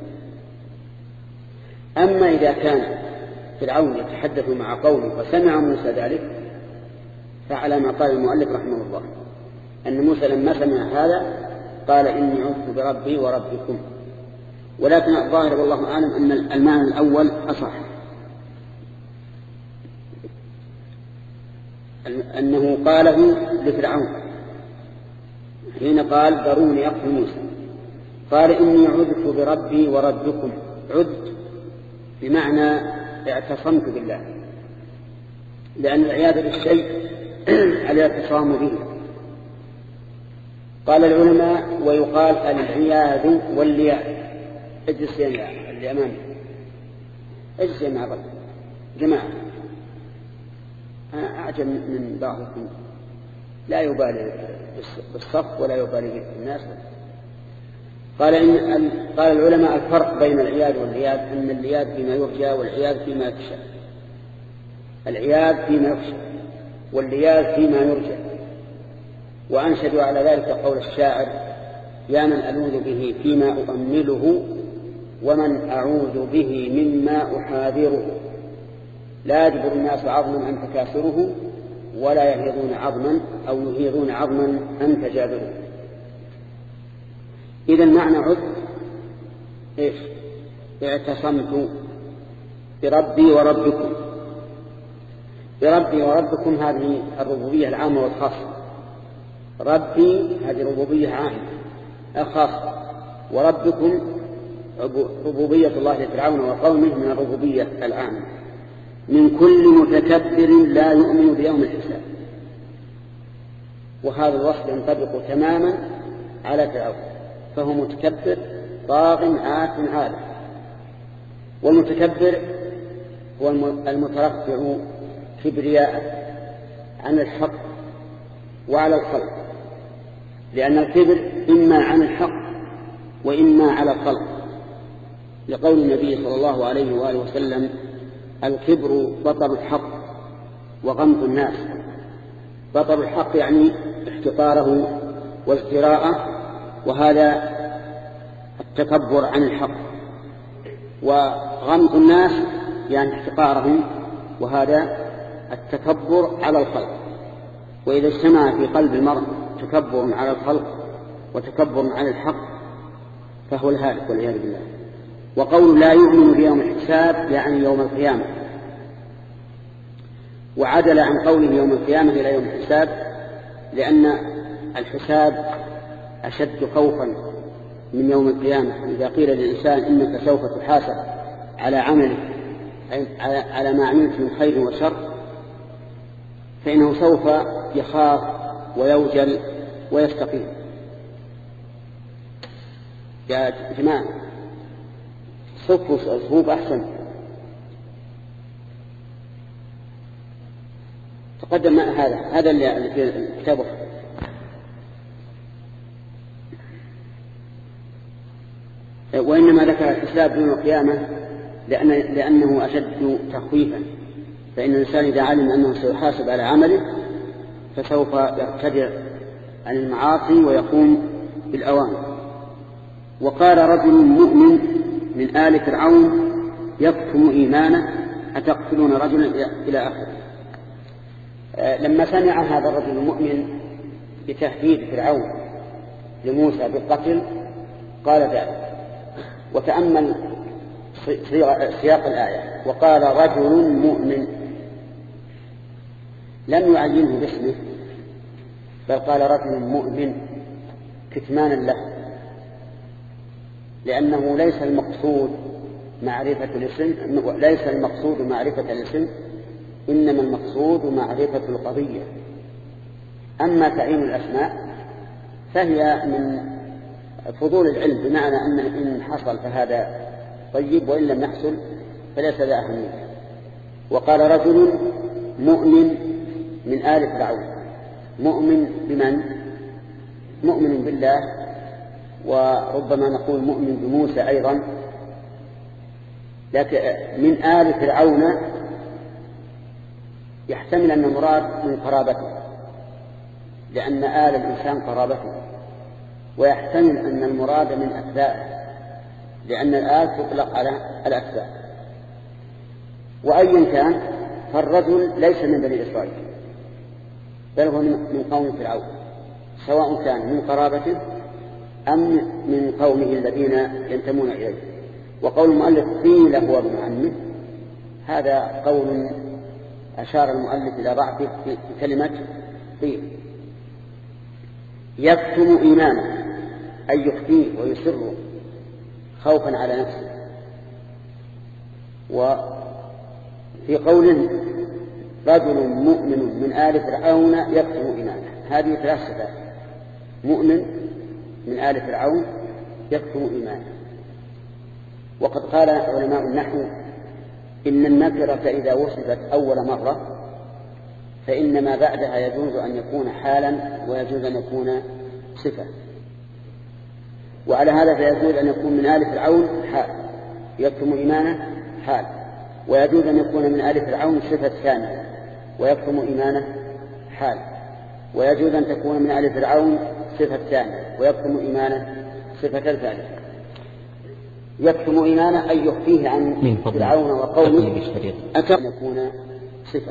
A: أما إذا كان فرعون يتحدث مع قومه وسمع موسى ذلك فعلى ما قال المؤلف رحمه الله أن موسى لما سمع هذا قال إني عذت بربي وربكم. ولكن الظاهر والله أعلم أن المعنى الأول أصح، أنه قاله لفرعون حين قال ذروني أقتل موسى، قال إني عذت بربي وربكم. عذت بمعنى اعتصمت بالله، لأن العياذ بالشيء الاعتصام به. قال العلماء ويقال العياذ واللياذ. اجلس يا اللي أمامي، اجلس يا معبد جماعة. أنا أعجب من بعضكم لا يبالي بالصف ولا يبالي بالناس. قال إن قال العلماء الفرق بين العياذ واللياذ أن اللياذ فيما يرجى والعياذ فيما يخشى. العياذ فيما يخشى واللياذ فيما يرجى. وأنشد على ذلك قول الشاعر يا من ألوذ به فيما أؤمله ومن أعوذ به مما أحاذره، لا يجبر الناس عظما أن تكاسره ولا يهيضون عظما أو يهيضون عظما أن تجابره. إذا معنى عذ إيش؟ اعتصمت بربي وربكم. بربي وربكم هذه الربوبية العامة والخاصة. ربي هذه ربوبية عامة الخاصة، وربكم ربوبية الله لفرعون وقومه من الربوبية العامة. من كل متكبر لا يؤمن بيوم الحساب. وهذا الوصف ينطبق تماما على فرعون، فهو متكبر طاغ عات عالم. والمتكبر هو المترفع كبرياء عن الحق وعلى الخلق، لأن الكبر إما عن الحق وإما على الخلق، لقول النبي صلى الله عليه وآله وسلم الكبر بطر الحق وغمط الناس. بطر الحق يعني احتقاره وازدراءه، وهذا التكبر عن الحق. وغمط الناس يعني احتقارهم، وهذا التكبر على الخلق. وإذا اجتمع في قلب المرء تكبر على الخلق وتكبر على الحق فهو الهالك والعياذ بالله. وقول لا يؤمن بيوم الحساب يعني يوم القيامة، وعدل عن قوله يوم القيامة إلى يوم الحساب لأن الحساب أشد خوفا من يوم القيامة. إذا قيل للإنسان إنك سوف تحاسب على عملك على ما عملت من خير وشر فإنه سوف يخاف ويوجل ويستقيم. يا جماعة صفوا صفوف أحسن. تقدم هذا هذا اللي في الكتاب. وإنما ذكر الحساب يوم القيامة لأن لأنه أشد تخويفا، فإن الإنسان إذا علم أنه سيحاسب على عمله فسوف يرتدع عن المعاصي ويقوم بالأوامر. وقال رجل مؤمن من آل فرعون يكتم إيمانه أتقتلون رجلا إلى آخره. لما سمع هذا الرجل المؤمن بتهديد فرعون لموسى بالقتل قال ذلك. وتأمل سياق الآية وقال رجل مؤمن، لم يعينه باسمه بل قال رجل مؤمن كتمانا له، لأنه ليس المقصود معرفة الاسم، ليس المقصود معرفة الاسم، إنما المقصود معرفة القضية. أما تعيين الأسماء فهي من فضول العلم، بمعنى أن إن حصل فهذا طيب وإن لم يحصل فليس ذا أهمية. وقال رجل مؤمن من آل فرعون. مؤمن بمن؟ مؤمن بالله، وربما نقول مؤمن بموسى أيضا، لكن من آل فرعون يحتمل أن المراد من قرابته، لأن آل الإنسان قرابته، ويحتمل أن المراد من أتباعه، لأن الآل تطلق على الأتباع. وأيا كان فالرجل ليس من بني إسرائيل بل هو من قوم فرعون، سواء كان من قرابته أم من قومه الذين ينتمون إليه. وقول المؤلف قيل هو ابن عمه هذا قول أشار المؤلف إلى ضعفه في كلمة قيل. يكتم إيمانه أي يخفيه ويسره خوفا على نفسه. وفي قوله رجل مؤمن من آل فرعون يكتم إيمانه هذه ثلاث صفات: مؤمن من آل فرعون يكتم إيمانه. وقد قال علماء النحو إن النكرة إذا وصفت أول مرة فإن ما بعدها يجوز أن يكون حالا ويجوز أن يكون صفة. وعلى هذا فيجوز أن يكون من آل فرعون حال يكتم إيمانه حال، ويجوز أن يكون من آل فرعون صفة ثانية ويكتم إيمانه حال، ويجوز أن تكون من آل فرعون صفة ثانية ويكتم إيمانه صفة ثالثة. يكتم إيمانه أي يخفيه عن فرعون وقومه أن يكون صفة.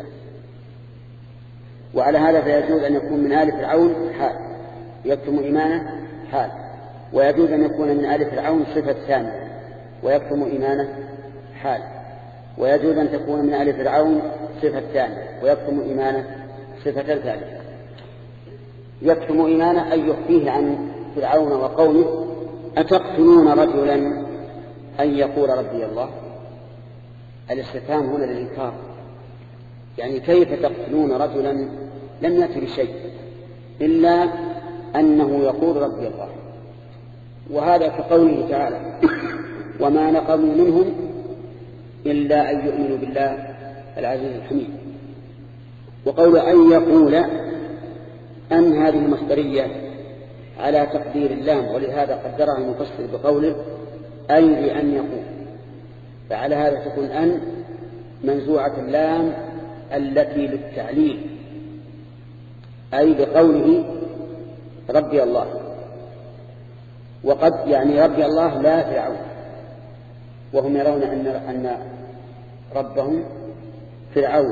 A: وعلى هذا فيجوز أن يكون من آل فرعون حال يكتم إيمانه حال، ويجوز أن يكون من آل فرعون صفة ثانية ويكتم إيمانه حال، ويجوز أن تكون من آل فرعون صفة ثانية ويكتم إيمانه صفة ثالثة. يكتم إيمانه أي يخفيه عن فرعون وقومه. أتقتلون رجلا أن يقول ربي الله؟ الاستفهام هنا للإنكار، يعني كيف تقتلون رجلا لم يأتي بشيء إلا أنه يقول ربي الله. وهذا كقوله تعالى وما نقموا منهم إلا أن يؤمنوا بالله العزيز الحميد. وقول أن يقول أن هذه المصدرية على تقدير اللام، ولهذا قدرها المفسر بقوله أي لأن يقول، فعلى هذا تكون أن منزوعة اللام التي للتعليل، أي بقوله ربي الله. وقد يعني ربي الله لا فرعون، وهم يرون أن أن ربهم فرعون.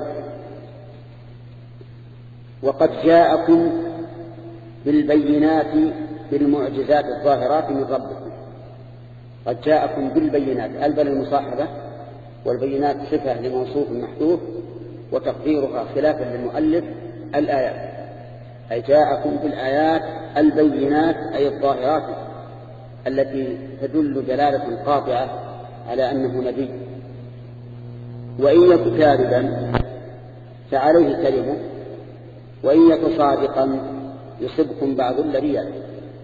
A: وقد جاءكم بالبينات بالمعجزات الظاهرات من ربكم. قد جاءكم بالبينات البل المصاحبة، والبينات صفة لموصوف محذوف وتقديرها خلافا للمؤلف الآيات، أي جاءكم بالآيات البينات أي الظاهرات التي تدل دلالة قاطعة على أنه نبي. وإن يك كاذبا فعليه كذبه وإن يك صادقا يصبكم بعض الذي يعلم.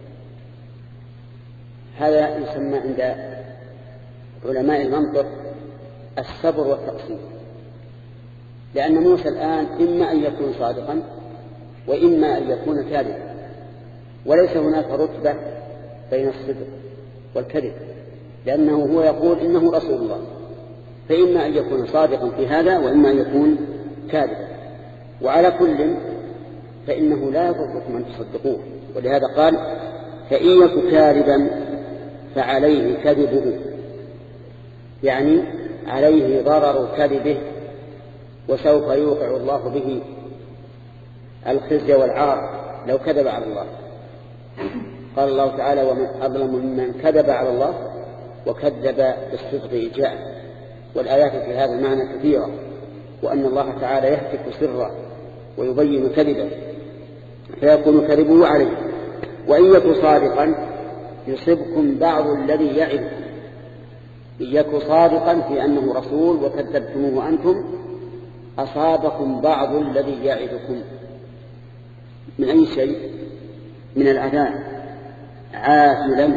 A: هذا يسمى عند علماء المنطق الصبر والتقسيم، لأن موسى الآن إما أن يكون صادقا وإما أن يكون كاذبا، وليس هناك رتبة بين الصدق والكذب، لأنه هو يقول إنه رسول الله، فإما أن يكون صادقا في هذا وإما أن يكون كاذبا. وعلى كل فإنه لا يضركم أن تصدقوه، ولهذا قال فإن يك كاذبا فعليه كذبه، يعني عليه ضرر كذبه وسوف يوقع الله به الخزي والعار لو كذب على الله. قال الله تعالى ومن أظلم ممن كذب على الله وكذب بالصدق جاء. والآيات في هذا المعنى كثيرة، وأن الله تعالى يهتك سرا ويبين كذبا فيكون كذبه عليه. وإن يك صادقا يصبكم بعض الذي يعدكم، إن يك صادقا في أنه رسول وكذبتموه أنتم أصابكم بعض الذي يعدكم من أي شيء؟ من العذاب عاجلا،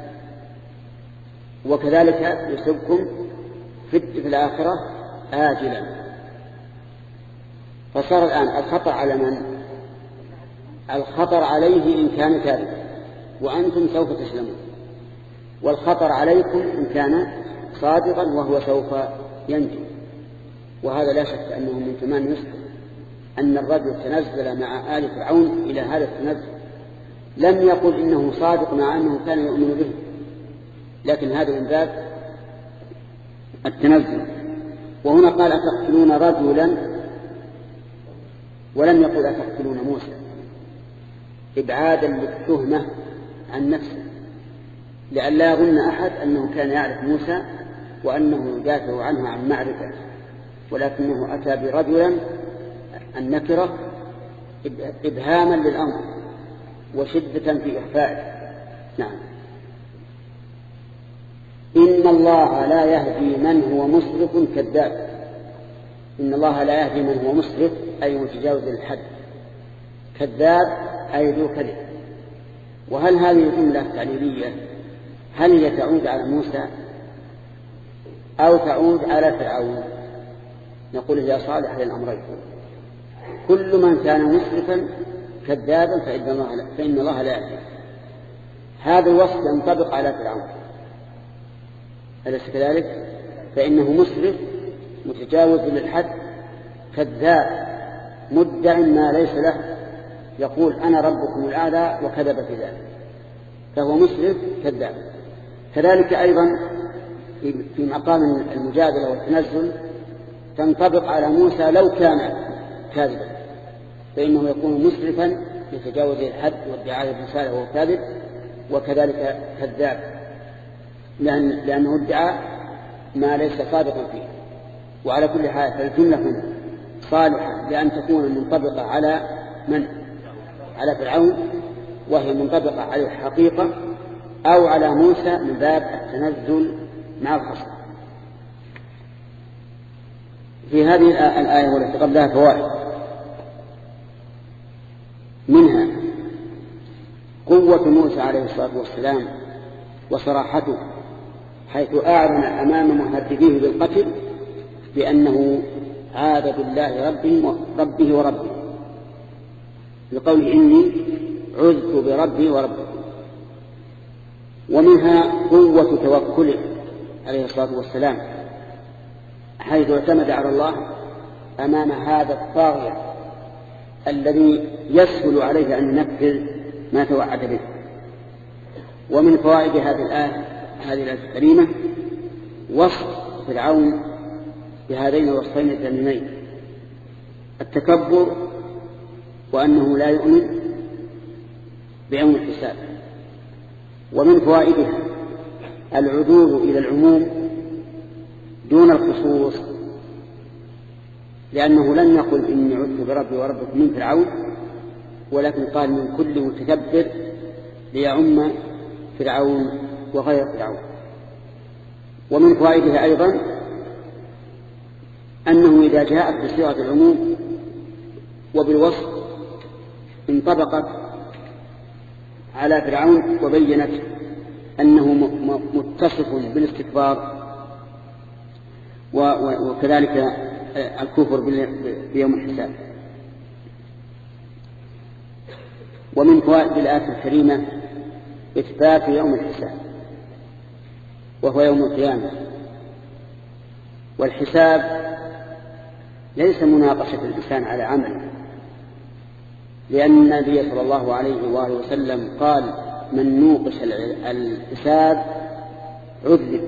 A: وكذلك يصبكم في الآخرة آجلا. فصار الآن الخطر على من؟ الخطر عليه إن كان كاذبا وأنتم سوف تسلمون، والخطر عليكم إن كان صادقا وهو سوف ينجو. وهذا لا شك أنه من تمام يسر أن الرجل تنزل مع آل فرعون إلى هذا التنزل، لم يقل إنه صادق مع أنه كان يؤمن به، لكن هذا من باب التنزل. وهنا قال أتقتلون رجلا ولم يقل أتقتلون موسى، إبعادا للتهمة عن نفسه، لئلا يظن أحد أنه كان يعرف موسى وأنه يدافع عنه عن معرفة، ولكنه أتى برجلا النكرة إبهاما للأمر وشدة في إخفائه. نعم. إن الله لا يهدي من هو مسرف كذاب. إن الله لا يهدي من هو مسرف أي متجاوز الحد، كذاب أي ذو كذب. وهل هذه جملة تعليلية؟ هل هي تعود على موسى أو تعود على فرعون؟ نقول هي صالحة للأمرين. كل من كان مسرفا كذابا فإن الله لا, فإن الله لا يهدي. هذا الوصف ينطبق على فرعون، أليس كذلك؟ فإنه مسرف متجاوز للحد كذاب مدع ما ليس له، يقول أنا ربكم الأعلى وكذب في ذلك، فهو مسرف كذاب. كذلك أيضا في مقام المجادلة والتنزل تنطبق على موسى لو كان كاذبا، فإنه يكون مسرفا يتجاوز الحد وادعاء الرسالة وهو كاذب، وكذلك كذاب لأن لأنه ادعى ما ليس صادقا فيه. وعلى كل حال فالجملة هنا صالحة لأن تكون منطبقة على من؟ على فرعون، وهي منطبقة على الحقيقة، أو على موسى من باب التنزل مع الخصم. في هذه الآية والتي قبلها فوائد، منها قوة موسى عليه الصلاة والسلام وصراحته، حيث أعلن أمام مهدديه بالقتل بأنه عاد بالله ربه, ربه وربه، لقوله إني عذت بربي وربه. ومنها قوة توكله عليه الصلاة والسلام، حيث اعتمد على الله أمام هذا الطاغية الذي يسهل عليه أن ينفذ ما توعد به. ومن فوائد هذه الآية هذه الآية الكريمة وصف فرعون بهذين الوصفين الذميمين: التكبر وأنه لا يؤمن بيوم الحساب. ومن فوائدها العدول إلى العموم دون الخصوص، لأنه لم يقل إني عدت بربي وربكم من فرعون، ولكن قال من كل متكبر ليعم فرعون وغير فرعون. ومن فوائدها أيضا أنه إذا جاءت بصيغة العموم وبالوصف انطبقت على فرعون وبينت أنه متصف بالاستكبار وكذلك الكفر بيوم الحساب. ومن فوائد الآية الكريمة إثبات يوم الحساب وهو يوم القيامة. والحساب ليس مناقشة الإنسان على عمله، لأن النبي صلى الله عليه وآله وسلم قال من نوقش الحساب عذب،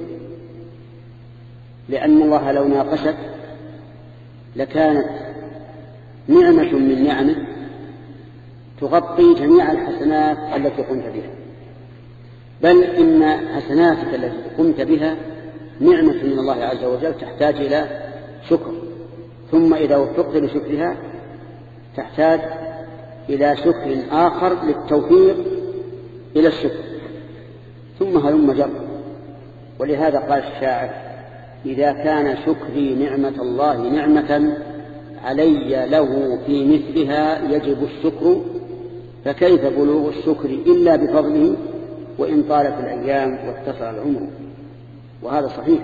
A: لأن الله لو ناقشك لكانت نعمة من نعمه تغطي جميع الحسنات التي قمت بها، بل إن حسناتك التي قمت بها نعمة من الله عز وجل تحتاج إلى شكر، ثم إذا وفقت لشكرها تحتاج إلى شكر آخر للتوفيق إلى الشكر، ثم هلم جر. ولهذا قال الشاعر: إذا كان شكري نعمة الله نعمة علي له في مثلها يجب الشكر، فكيف بلوغ الشكر إلا بفضله وإن طالت الأيام واتصل العمر. وهذا صحيح.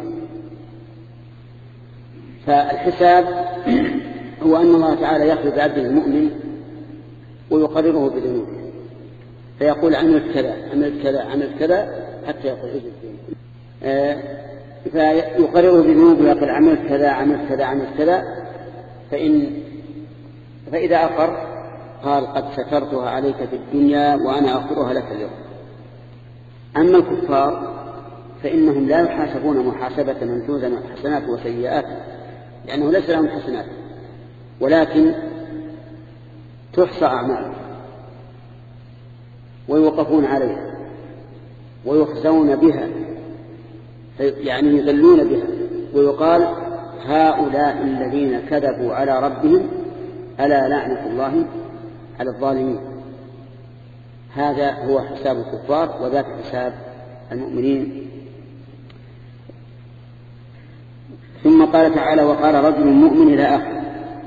A: فالحساب هو أن الله تعالى يخلق بعبده المؤمن ويقرره بذنوبه، فيقول عملت كذا عملت كذا عملت كذا حتى يقول اجل الدين، آه فيقرره بذنوبه ويقول عملت كذا عملت كذا عملت كذا، فإن فإذا أقر قال قد سترتها عليك في الدنيا وأنا أغفرها لك اليوم. أما الكفار فإنهم لا يحاسبون محاسبة من توزن حسنات وسيئات، لأنه ليس لهم حسنات ولكن تحصى أعمالهم، ويوقفون عليها ويخزون بها، يعني يذلون بها، ويقال هؤلاء الذين كذبوا على ربهم ألا لعنة الله على الظالمين. هذا هو حساب الكفار وذاك حساب المؤمنين. ثم قال تعالى وقال رجل مؤمن إلى آخر.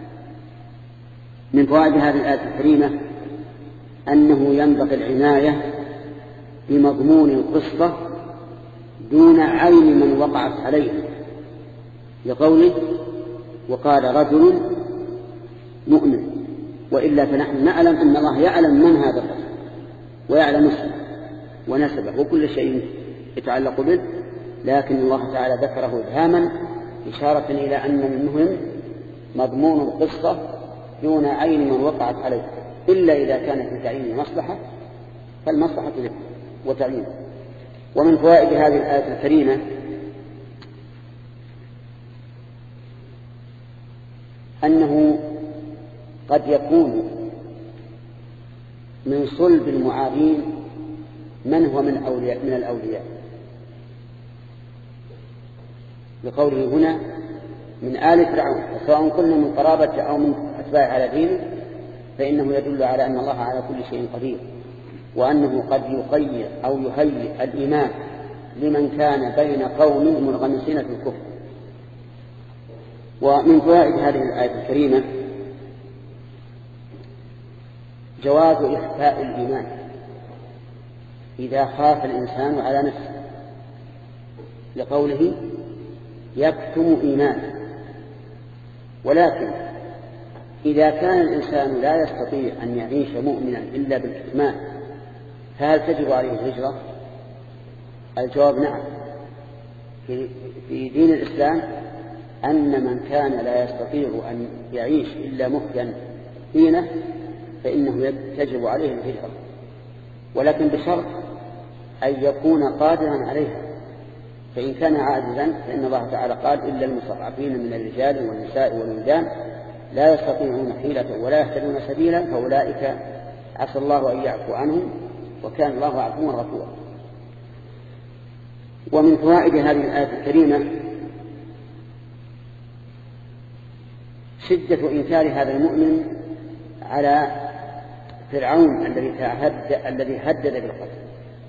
A: من فوائد هذه الآية الكريمة أنه ينبغي العناية بمضمون القصة دون عين من وقعت عليه، لقوله وقال رجل مؤمن، وإلا فنحن نعلم أن الله يعلم من هذا الرجل ويعلم اسمه ونسبه وكل شيء يتعلق به، لكن الله تعالى ذكره إبهاما إشارة إلى أن المهم مضمون القصة دون عين من وقعت عليه، إلا إذا كانت في تعيين مصلحة فالمصلحة له وتعيين. ومن فوائد هذه الآية الكريمة أنه قد يكون من صلب المعادين من هو من أولياء من الأولياء، لقوله هنا من آل فرعون، فسواء كنا من قرابة أو من أتباع على دينه فإنه يدل على أن الله على كل شيء قدير، وأنه قد يقيد أو يهيئ الإيمان لمن كان بين قوم منغمسين في الكفر. ومن فوائد هذه الآية الكريمة جواز إخفاء الإيمان إذا خاف الإنسان على نفسه، لقوله يكتم إيمانه. ولكن إذا كان الإنسان لا يستطيع أن يعيش مؤمنا إلا بالكتمان فهل تجب عليه الهجرة؟ الجواب نعم. في دين الإسلام أن من كان لا يستطيع أن يعيش إلا مخفيا دينه فإنه تجب عليه الهجرة، ولكن بشرط أن يكون قادرا عليها، فإن كان عاجزا فإن الله تعالى قال إلا المستضعفين من الرجال والنساء والولدان لا يستطيعون حيلة ولا يهتدون سبيلا فأولئك عسى الله أن يعفو عنهم وكان الله عفوا غفورا. ومن فوائد هذه الآية الكريمة شدة إنكار هذا المؤمن على فرعون الذي الذي هدد بالقتل،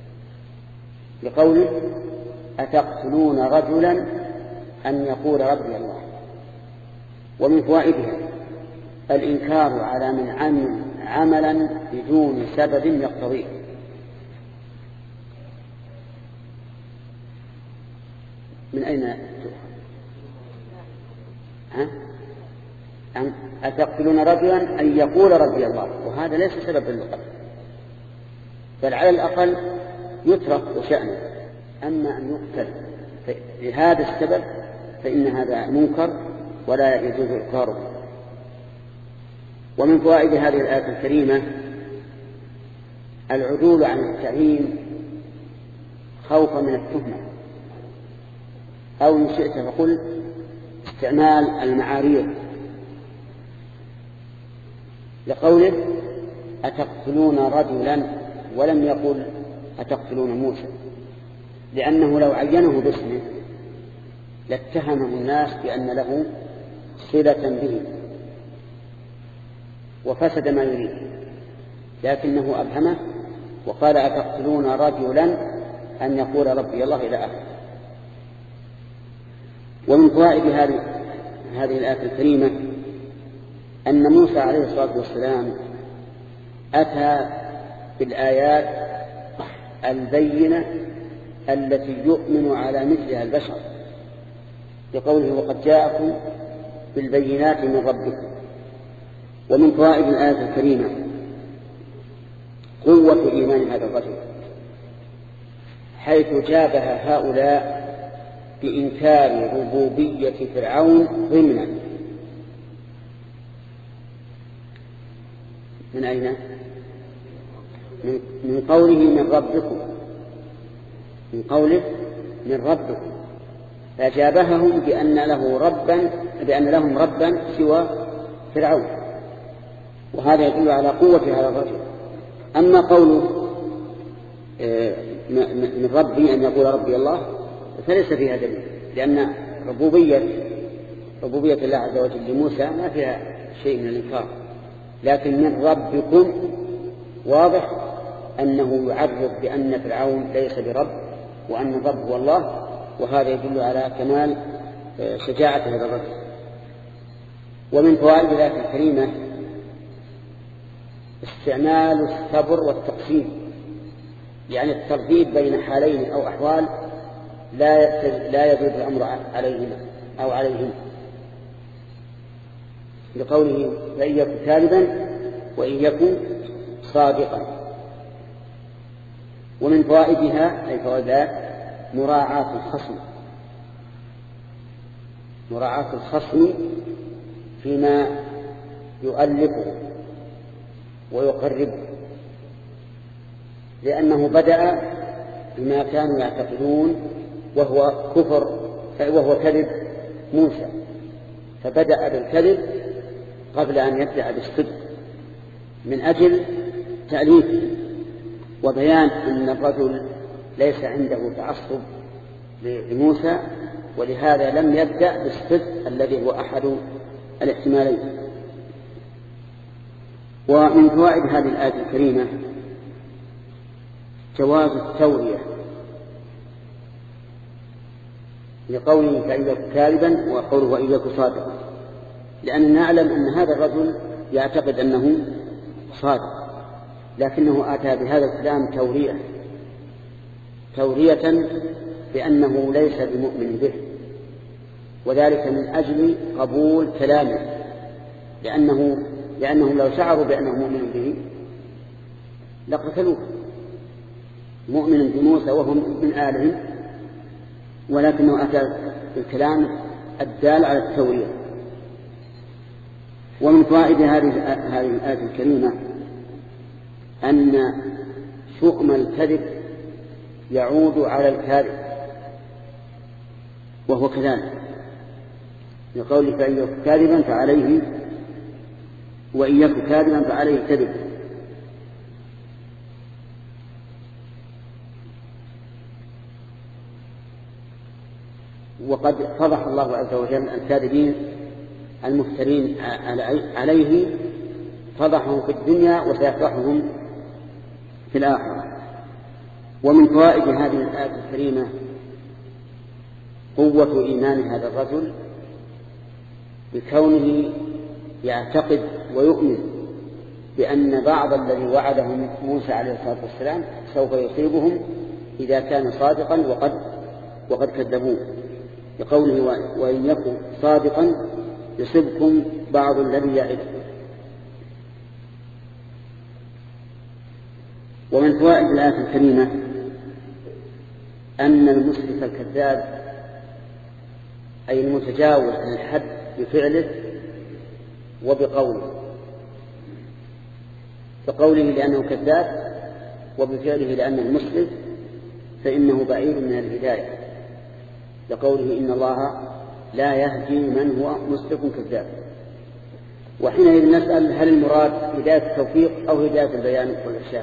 A: لقوله أتقتلون رجلا أن يقول ربي الله. ومن فوائدها الإنكار على من عمل عملا بدون سبب يقتضيه، من أين ها؟ أتقتلون رجلا أن يقول ربي الله، وهذا ليس سببا للقتل، بل على الأقل يترك وشأنه. أما أن يقتل لهذا السبب فإن هذا منكر ولا يجوز إقراره. ومن فوائد هذه الآية الكريمة العدول عن التعيين خوفا من التهمة، أو إن شئت فقل استعمال المعاريض، لقوله أتقتلون رجلا ولم يقل أتقتلون موسى، لأنه لو عينه باسمه لاتهمه الناس بأن له صلة به وفسد ما يريد، لكنه أبهمه وقال أتقتلون رجلا أن يقول ربي الله إلى آخره. ومن فوائد هذه هذه الآية الكريمة أن موسى عليه الصلاة والسلام أتى بالآيات البينة التي يؤمن على مثلها البشر، لقوله وقد جاءكم بالبينات من ربكم. ومن فوائد الآية الكريمة قوة إيمان هذا الرجل، حيث جابه هؤلاء بإنكار ربوبية فرعون ضمنا. من أين؟ من قوله من ربكم، من قوله من ربكم، فجابههم بأن له ربا بأن لهم ربا سوى فرعون، وهذا يدل على قوة هذا الرجل. أما قوله من ربي أن يقول ربي الله فليس فيها دليل، لأن ربوبية ربوبية الله عز وجل لموسى ما فيها شيء من الإنكار، لكن من ربكم واضح أنه يعرف بأن فرعون ليس برب وأن الرب هو الله، وهذا يدل على كمال شجاعة هذا الرجل. ومن فوائد الآية الكريمة استعمال الصبر والتقسيم، يعني الترتيب بين حالين أو أحوال لا لا يزيد الأمر عليهما أو عليهم، لقوله فإن يكن كاذبا وإن يكن صادقا. ومن فوائدها أي فوائدات مراعاة الخصم، مراعاة الخصم فيما يؤلفه ويقربه، لأنه بدأ بما كانوا يعتقدون وهو كفر وهو كذب موسى، فبدأ بالكذب قبل أن يبدأ بالصدق من أجل تأليفه وبيان أن الرجل ليس عنده تعصب لموسى، ولهذا لم يبدأ بالصدق الذي هو أحد الاحتمالين. ومن فوائد هذه الآية الكريمة جواز التورية لقوله فإن يكن كاذبا وقوله وإن يكن صادقا، لأننا نعلم أن هذا الرجل يعتقد أنه صادق، لكنه أتى بهذا الكلام تورية تورية بأنه ليس بمؤمن به، وذلك من أجل قبول كلامه، لأنه لأنهم لو شعروا بأنه مؤمن به لقتلوه، مؤمن بموسى وهم من آلهم، ولكنه أتى بالكلام الدال على التورية. ومن فوائد هذه هذه الآية الكريمة أن شؤم الكذب يعود على الكاذب، وهو كذلك لقوله فإن يكن كاذبا فعليه وإن يكن كاذبا فعليه كذب. وقد فضح الله عز وجل الكاذبين المفترين عليه، فضحهم في الدنيا وسيفضحهم في الآخرة. ومن فوائد هذه الآية الكريمة قوة إيمان هذا الرجل بكونه يعتقد ويؤمن بأن بعض الذي وعدهم موسى عليه الصلاة والسلام سوف يصيبهم إذا كان صادقا وقد وقد كذبوه، لقوله وإن يكن صادقا يصبكم بعض الذي يعدكم. ومن فوائد الآية الكريمة أن المسرف الكذاب أي المتجاوز عن الحد بفعله وبقوله، بقوله لأنه كذاب وبفعله لأنه مسرف فإنه بعيد من الهداية، لقوله إن الله لا يهدي من هو مسرف كذاب. وحينئذ نسأل هل المراد هداية التوفيق أو هداية البيان والإرشاد؟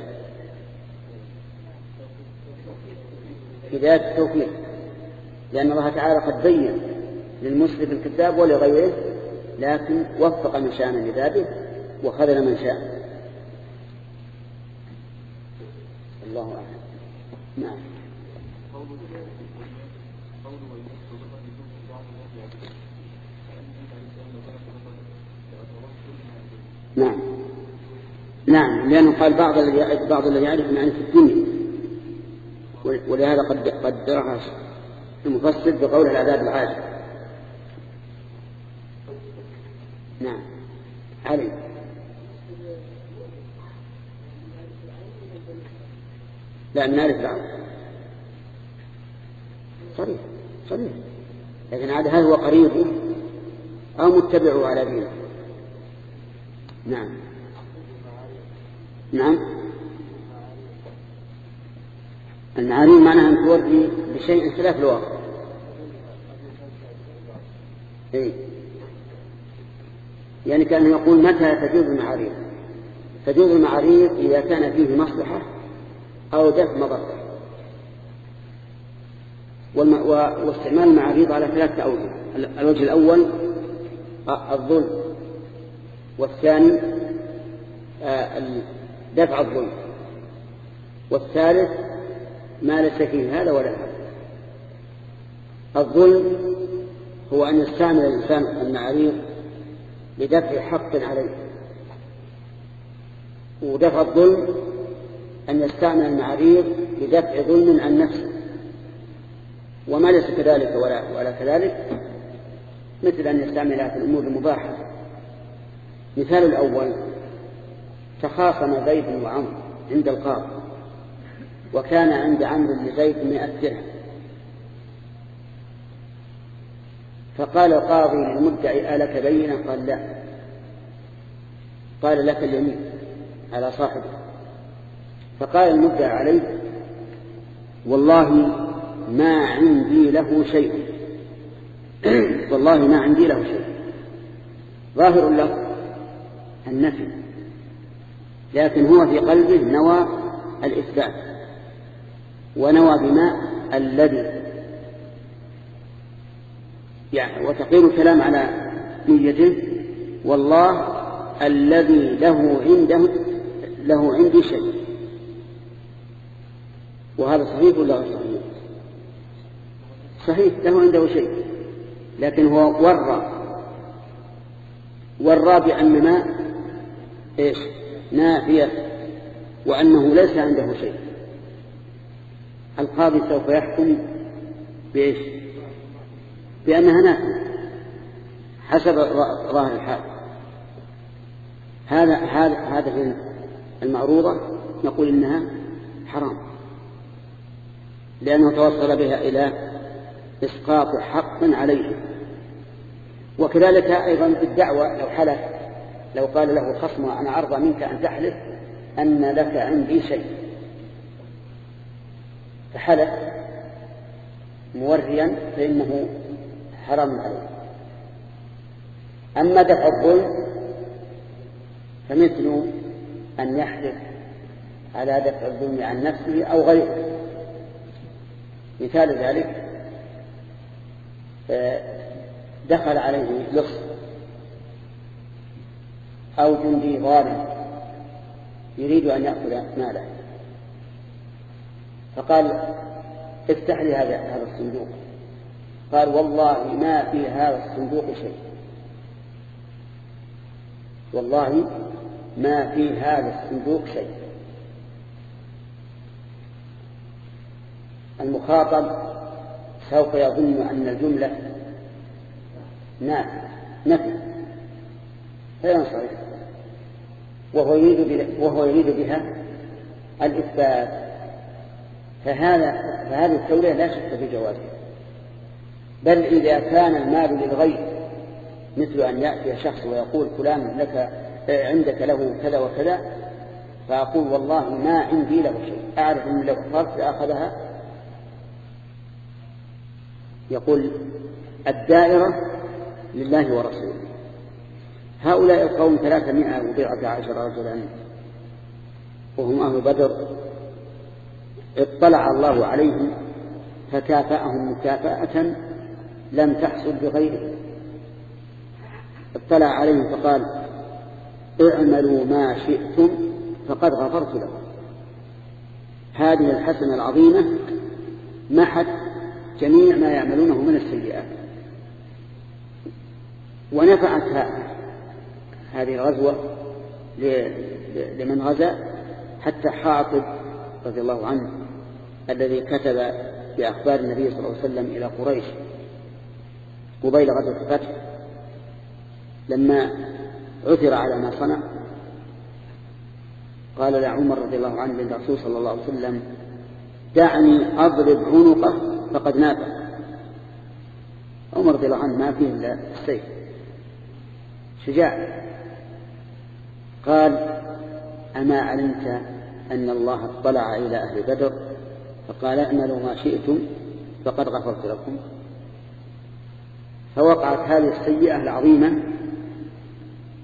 A: هداية التوفيق، لأن الله تعالى قد بين للمسرف الكذاب ولغيره، لكن وفق من شاء من عباده وخذل من شاء. الله أعلم. نعم. نعم نعم لأنه قال بعض الذي بعض الذي يعرف معه في الدنيا، ولهذا قد قدرها المفسر بقول العذاب العاجل. نعم علي. لا النار العون صريح صريح، لكن هذا هل هو قريبه أو متبعه على دينه؟ نعم نعم المعاريف معناها أن توري بشيء خلاف الواقع. إيه؟ يعني كان يقول متى تجوز المعاريف؟ تجوز المعاريف إذا كان فيه مصلحة أو دفع مضرة. واستعمال المعاريض على ثلاثة أوجه: الوجه الأول الظلم، والثاني دفع الظلم، والثالث ما ليس فيه هذا ولا هذا. الظلم هو أن يستعمل الإنسان المعاريض لدفع حق عليه، ودفع الظلم أن يستعمل المعاريض لدفع ظلم عن نفسه، وما ليس كذلك ولا, ولا كذلك، مثل أن يستعملها في الأمور المباحة. مثال الأول: تخاصم زيد وعمرو عند القاضي، وكان عند عمرو لزيد مئة درهم، فقال القاضي للمدعي: ألك بينة؟ قال: لا. قال: لك اليمين على صاحبه. فقال المدعي عليه: والله ما عندي له شيء والله ما عندي له شيء. ظاهر له النفي، لكن هو في قلبه نوى الإثبات، ونوى بماء الذي يعني، وتقيل الكلام على نيته: والله الذي له عنده له عندي شيء. وهذا صحيح ولا غير صحيح؟ صحيح، له عنده شيء، لكن هو ورى ورى بأن ما إيش نافية، وأنه ليس عنده شيء. القاضي سوف يحكم بإيش؟ بأنها نافية حسب ظاهر الحال. هذا هذا هذا المعروضة نقول إنها حرام، لأنه توصل بها إلى إسقاط حق عليه. وكذلك أيضا بالدعوة، لو حلف، لو قال له خصمه: أنا أرضى منك أن تحلف أن لك عندي شيء، فحلف موريا، فإنه حرام عليه. أما دفع الظلم فمثل أن يحلف على دفع الظلم عن نفسه أو غيره. مثال ذلك: دخل عليه لص أو جندي ظالم يريد أن يأخذ ماله، فقال: افتح لي هذا هذا الصندوق. قال: والله ما في هذا الصندوق شيء، والله ما في هذا الصندوق شيء. المخاطب سوف يظن أن الجملة نفي فينصرف، وهو يريد وهو يريد بها الإثبات، فهذا فهذه التولية لا شك في جوازها. بل إذا كان المال للغير، مثل أن يأتي شخص ويقول: فلان لك عندك له كذا وكذا، فأقول: والله ما عندي له شيء، أعرف أن لو اخترت لأخذها. يقول: الدائرة لله ورسوله. هؤلاء القوم ثلاثمائة وبضعة عشر رجلا وهم أهل بدر، اطلع الله عليهم فكافأهم مكافأة لم تحصل بغيره. اطلع عليهم فقال: اعملوا ما شئتم فقد غفرت لكم. هذه الحسنة العظيمة محت جميع ما يعملونه من السيئات، ونفعت هذه الغزوة لمن غزا، حتى حاطب رضي الله عنه الذي كتب بأخبار النبي صلى الله عليه وسلم إلى قريش قبيل غزوة الفتح، لما عثر على ما صنع قال لعمر رضي الله عنه للرسول صلى الله عليه وسلم: دعني أضرب عنقه فقد نافع. عمر رضي الله عنه ما فيه إلا السيف، شجاع. قال: أما علمت أن الله اطلع إلى أهل بدر فقال: اعملوا ما شئتم فقد غفرت لكم. فوقعت هذه السيئة العظيمة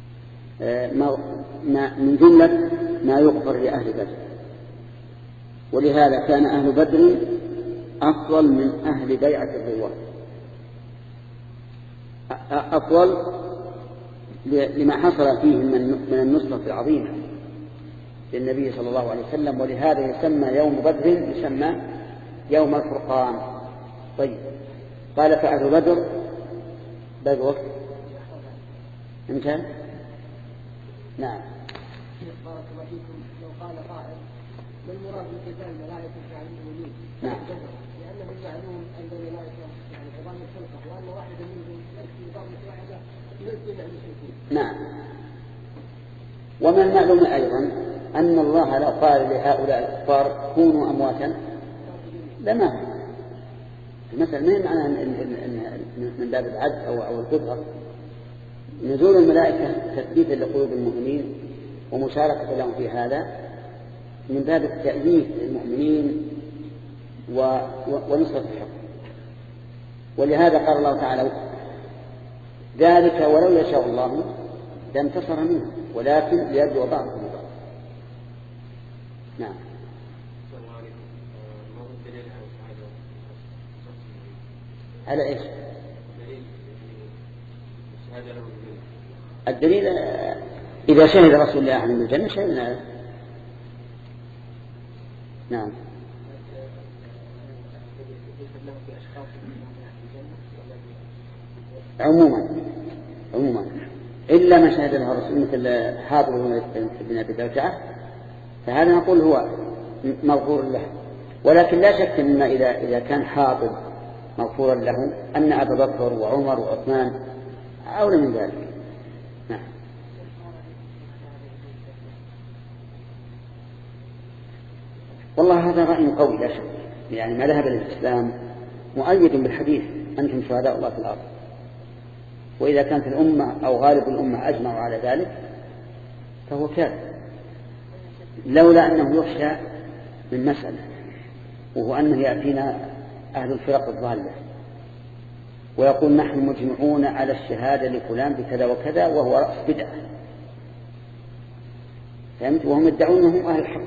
A: من جملة ما يغفر لأهل بدر. ولهذا كان أهل بدر أفضل من أهل بيعة الرضوان، أفضل لما حصل فيهم من النصرة العظيمة للنبي صلى الله عليه وسلم، ولهذا يسمى يوم بدر يسمى يوم الفرقان. طيب، قال فأهل بدر بدر امتى؟ نعم.
D: بارك الله فيكم. لو قال قائل ما المراد بقتال الملائكة عن المؤمنين؟
A: نعم.
D: لأنه معلوم أن الملائكة يعني عظام الخلقة، وأن واحدا منهم يكفي ضربة واحدة يلزم المشركين.
A: نعم. ومن المعلوم أيضا أن الله لو قال لهؤلاء الكفار كونوا أمواتا لما مثلا ما معنى من باب العدل أو أو القدرة. نزول الملائكة تثبيتا لقلوب المؤمنين ومشاركة لهم في هذا من باب التأييد للمؤمنين ونصرة الحق. ولهذا قال الله تعالى ذلك ولو يشاء الله لانتصر منه ولكن ليبلو بعضكم بعضا. نعم. على ايش؟ الدليل إذا شهد رسول الله عن الجنة شهدنا. نعم. عموما عموما إلا ما شهد له الرسول مثل حاضر بن أبي بلتعة فهذا نقول هو مغفور له، ولكن لا شك أن إذا إذا كان حاضر مغفورا له أن أبا بكر وعمر وعثمان أولى من ذلك. نعم. والله هذا رأي قوي لا شك، يعني ما ذهب الإسلام مؤيد بالحديث أنتم شهداء الله في الأرض، وإذا كانت الأمة أو غالب الأمة أجمعوا على ذلك فهو كاذب، لولا أنه يخشى من مسألة وهو أنه يأتينا أهل الفرق الضالة ويقول نحن مجمعون على الشهادة لفلان بكذا وكذا وهو رأس بدعة، فهمت؟ وهم يدعون أنهم أهل الحق،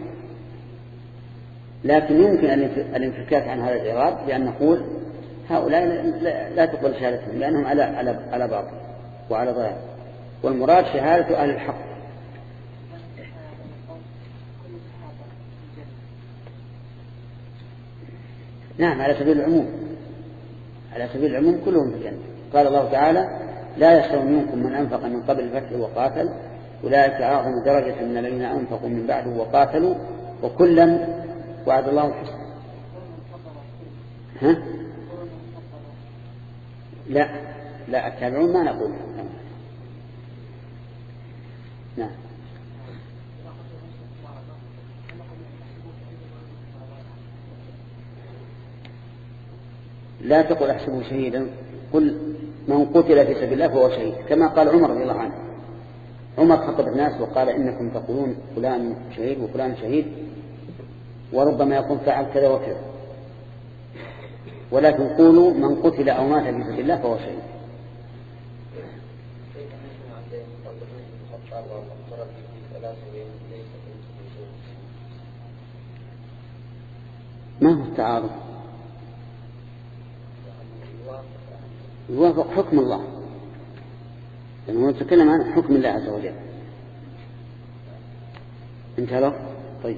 A: لكن يمكن الانفكاك عن هذا الإعراب بأن نقول هؤلاء لا تقبل شهادتهم لأنهم على على على باطل وعلى ضلال، والمراد شهادة أهل الحق. نعم، على سبيل العموم، على سبيل العموم كلهم في الجنة. قال الله تعالى لا يستوي منكم من أنفق من قبل الفتح وقاتل أولئك أعظم درجة من الذين أنفقوا من بعده وقاتلوا وكلا وعد الله الحسنى. ها؟ لا لا التابعون ما نقول. نعم. لا تقل أحسبه شهيدا، قل من قتل في سبيل الله فهو شهيد، كما قال عمر رضي الله عنه. عمر خطب الناس وقال إنكم تقولون فلان شهيد وفلان شهيد وربما يكون فعل كذا وكذا، ولكن قولوا من قتل أو مات في سبيل الله فهو شهيد. ما هو التعارض؟ يوافق حكم الله، لأنه يتكلم عن حكم الله عز وجل. انتهى له؟ طيب.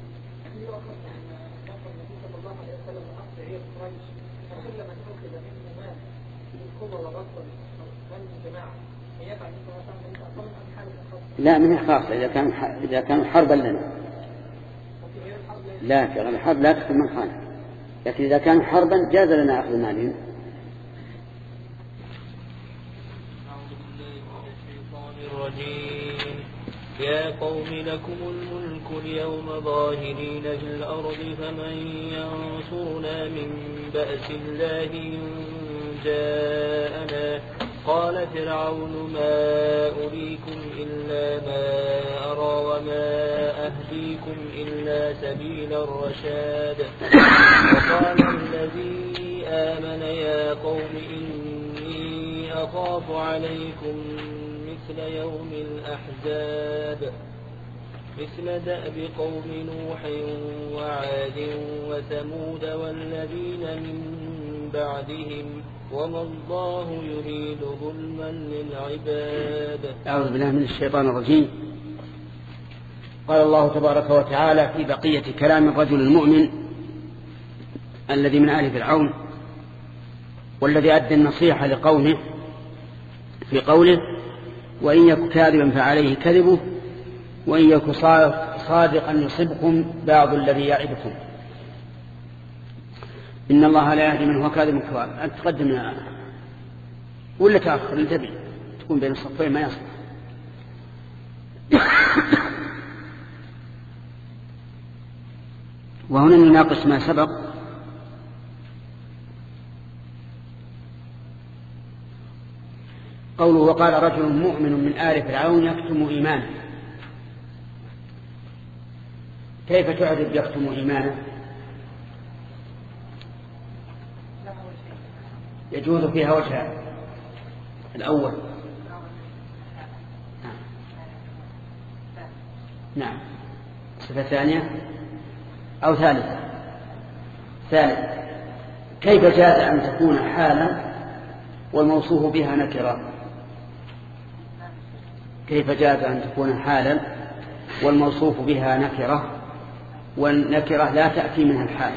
A: لا من خاصة إذا كان إذا كان حربا لنا، لا في غير الحرب لا تكون من خانة، لكن إذا كان حربا جاز لنا أخذ مالهم.
F: يا قوم لكم الملك اليوم ظاهرين في الأرض فمن ينصرنا من بأس الله إن جاءنا. قال فرعون ما أريكم إلا ما أرى وما أهديكم إلا سبيل الرشاد. وقال الذي آمن يا قوم إني أخاف عليكم مثل يوم الأحزاب. مثل دأب قوم نوح وعاد وثمود والذين من بعدهم وما الله يريد ظلما للعباد.
A: أعوذ بالله من الشيطان الرجيم. قال الله تبارك وتعالى في بقية كلام الرجل المؤمن الذي من آل فرعون والذي أدى النصيحة لقومه في قوله وإن يك كاذبا فعليه كذبه وإن يك صادقا يصبكم بعض الذي يعدكم إن الله لا يهدي من هو كاذب كذاب. أنت تقدم ولا تأخر انتبه تكون بين الصفين ما يصلح. وهنا نناقش ما سبق قوله وقال رجل مؤمن من آل فرعون يكتم إيمانه. كيف تعرف يكتم إيمانه؟ يجوز فيها وجهان. الأول نعم صفة ثانية أو ثالثة. ثالث كيف جاز أن تكون حالا والموصوف بها نكرة؟ كيف جاز أن تكون حالا والموصوف بها نكرة والنكرة لا تأتي منها الحال؟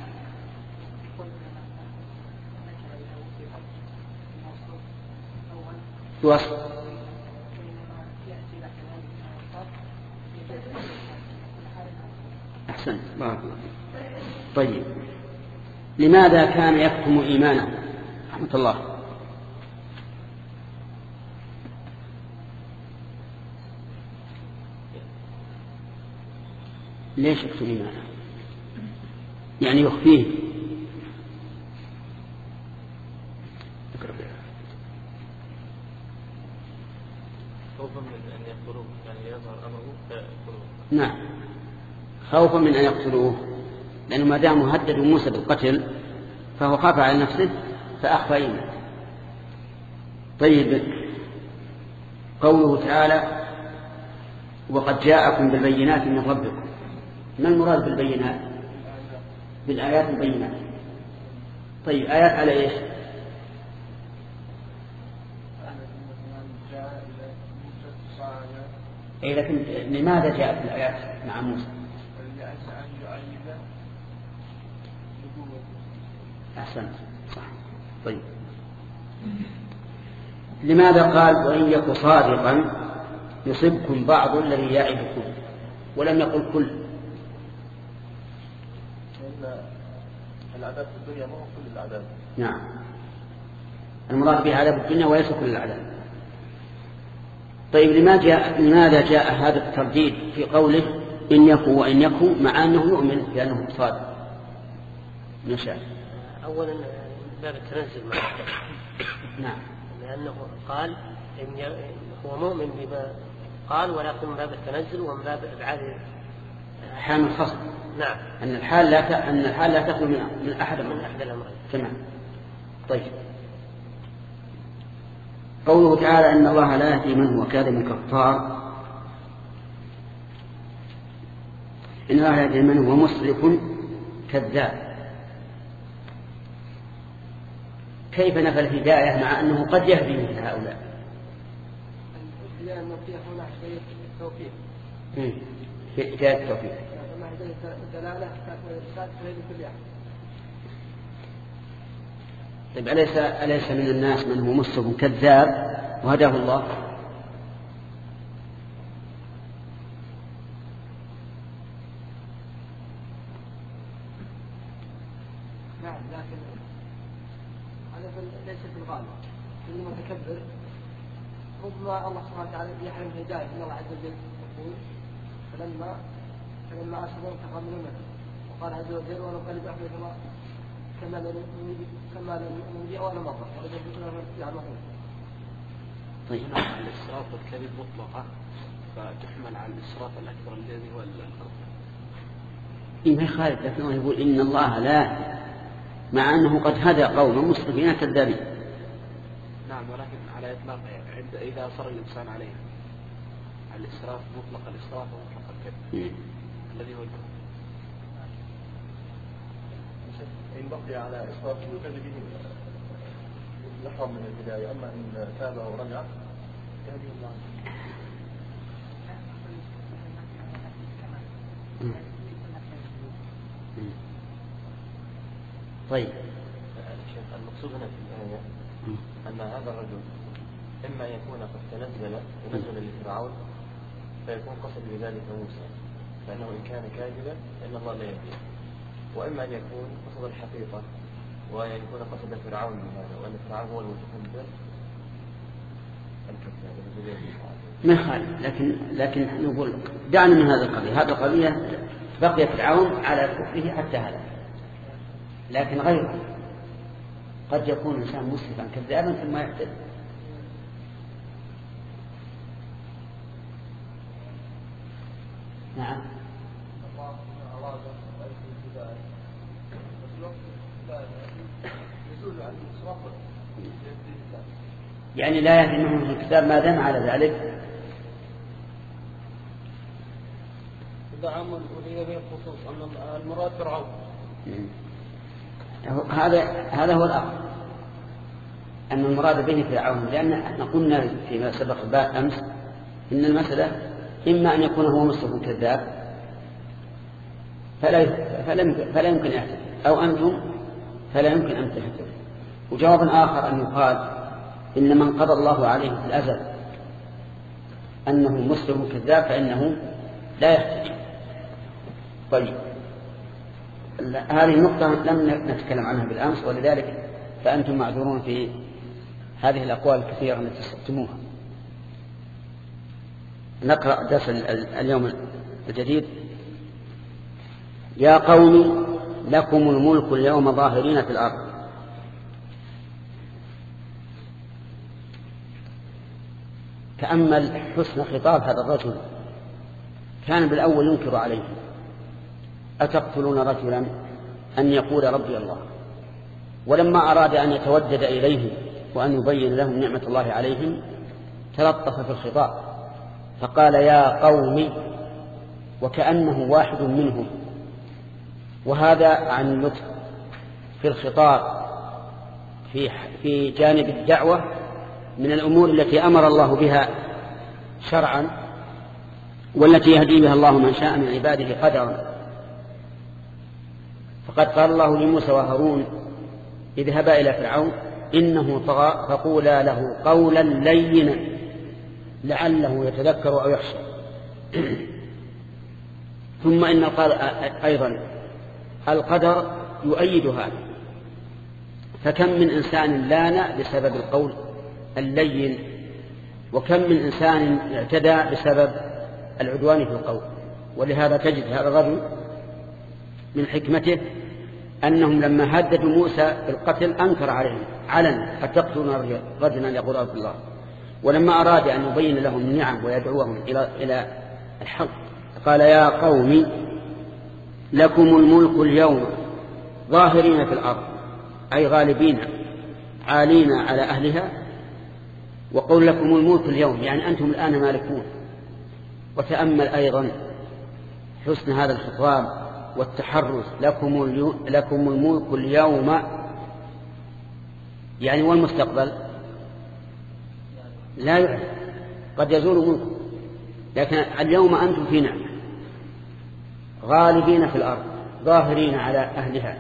A: وصف أحسن بارك الله. طيب لماذا كان يكتم إيمانه رحمة الله؟ ليش يكتم إيمانه؟ يعني يخفيه.
C: خوفا من أن يقتلوه يعني يظهر أمره فيقتلوه.
A: نعم خوفا من أن يقتلوه لأنه ما دام هددوا موسى بالقتل فهو خاف على نفسه فأخفى إيمانه. طيب قوله تعالى وقد جاءكم بالبينات من ربكم، ما المراد بالبينات؟ بالآيات البينات. طيب آيات على إيش؟ إيه لكن لماذا جاءت الآيات مع موسى؟ أحسنت صح. طيب لماذا قال وإن يك صادقا يصبكم بعض الذي يعدكم ولم يقل كل؟
C: العذاب في الدنيا ما هو كل العذاب.
A: نعم المراد بعذاب الدنيا وليس كل العذاب. طيب لماذا جاء, لماذا جاء هذا الترديد في قوله إن يكو وإن يكو مع أنه يؤمن بأنه صادق؟ نشاء
G: أولا باب التنزل معه.
A: نعم
G: لأنه قال إن هو مؤمن بما قال ولكن من باب التنزل ومن باب إبعاد
A: حال الخصم.
G: نعم
A: أن الحال لا ت... أن الحال لا تخلو من من أحد
G: من أحد الأمرين.
A: تمام. طيب قوله تعالى إن الله لا يهدي من هو كاذب كفار، إن الله لا يهدي من هو مسرف كذاب. كيف نفى الهداية مع أنه قد يهدي مثل هؤلاء؟
D: الهداية الموفية هنا شوية توفيق.
A: في هداية التوفيق.
D: ما هداية الدلالة كانت تريد كل أحد.
A: طيب أليس أليس من الناس من هو مسرف كذاب وهداه الله؟
D: نعم لكن هذا ليس في الغالب. المتكبر ربما الله سبحانه وتعالى يحرم الهداية من الله عز وجل يقول فلما فلما أصبروا انتقموا منه وقال عز وجل ونقلب أحدثنا كما كما نريد أول مرة ولكن يعلمون.
A: طيب
C: الإسراف والكذب مطلقة فتحمل على الإسراف الأكبر الذي هو الكفر.
A: إيه ما يخالف لكنه يقول إن الله لا مع أنه قد هدى قوما مسرفين كذابين.
C: نعم ولكن على إطلاق عند إذا أصر الإنسان عليه على الإسراف مطلق الإسراف ومطلق المنكر الذي هو الكفر. إن بقي على إصرار المكذبين يحرم من البداية، أما إن تاب ورجع يهدي الله.
A: طيب
C: المقصود هنا في الآية أن هذا الرجل إما يكون قد تنزل تنزل لفرعون فيكون قصد بذلك موسى فإنه إن كان كاذبا فإن الله لا يهديه، وإما أن يكون قصد الحقيقة وأن يكون قصد فرعون بهذا وأن فرعون هو المتكبر الكذاب.
A: ما خالف، لكن لكن نقول دعنا من هذه القضية. هذه القضية بقي فرعون على كفره حتى هذا، لكن غيره قد يكون إنسان مسرفا كذابا ثم يحتد. نعم. يعني لا يهدي منهم في الكتاب ما دام على ذلك.
F: إذا عام أريد به الخصوص أن المراد فرعون.
A: هذا هذا هو الأصل أن المراد به فرعون، لأن احنا قلنا فيما سبق أمس إن المسألة إما أن يكون هو مسلم كذاب فلا فلا يمكن يحتج، أو أنتم فلا يمكن أن تحتج. وجواب آخر أن يقال إن من قضى الله عليه في الأزل أنه مسلم كذاب فإنه لا يحتج. طيب هذه النقطة لم نتكلم عنها بالأمس، ولذلك فأنتم معذورون في هذه الأقوال الكثيرة التي استخدموها. نقرأ درس اليوم الجديد. يا قوم لكم الملك اليوم ظاهرين في الأرض. تأمل حسن خطاب هذا الرجل، كان بالأول ينكر عليه: أتقتلون رجلا أن يقول ربي الله؟ ولما أراد أن يتودد إليهم وأن يبين لهم نعمة الله عليهم تلطف في الخطاب فقال: يا قوم، وكأنه واحد منهم. وهذا عن اللطف في الخطاب في في جانب الدعوة من الأمور التي أمر الله بها شرعا والتي يهدي بها الله من شاء من عباده قدرا. فقد قال الله لموسى وهارون: اذهبا إلى فرعون إنه طغى فقولا له قولا لينا لعله يتذكر أو يخشى. ثم إن أيضا القدر يؤيد هذا، فكم من إنسان لان بسبب القول اللين، وكم من إنسان اعتدى بسبب العدوان في القول. ولهذا تجد هذا الرجل من حكمته أنهم لما هددوا موسى بالقتل أنكر عليهم علنا: أتقتلون رجلا يقول رب الله؟ ولما أراد أن يبين لهم النعم ويدعوهم إلى إلى الحق قال: يا قوم لكم الملك اليوم ظاهرين في الأرض، أي غالبين عالين على أهلها. وقول لكم الملك اليوم يعني أنتم الآن مالكون. وتأمل أيضا حسن هذا الخطاب والتحرز: لكم, لكم الملك اليوم، يعني والمستقبل لا يعلم، قد يزول ملك، لكن اليوم أنتم في نعمة، غالبين في الأرض ظاهرين على أهلها،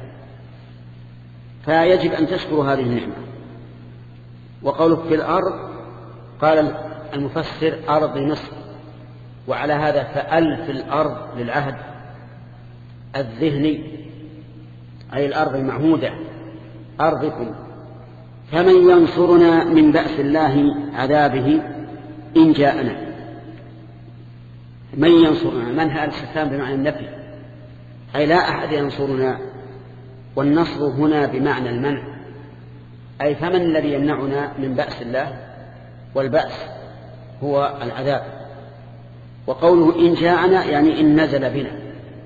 A: فيجب أن تشكروا هذه النعمة. وقولك في الأرض قال المفسر أرض مصر، وعلى هذا فأل في الأرض للعهد الذهني، أي الأرض المعهودة أرضكم. فمن ينصرنا من بأس الله عذابه إن جاءنا. من ينصرنا، من هذا الاستفهام بمعنى النفي، أي لا أحد ينصرنا. والنصر هنا بمعنى المنع، أي فمن الذي يمنعنا من بأس الله؟ والبأس هو العذاب. وقوله إن جاءنا يعني إن نزل بنا.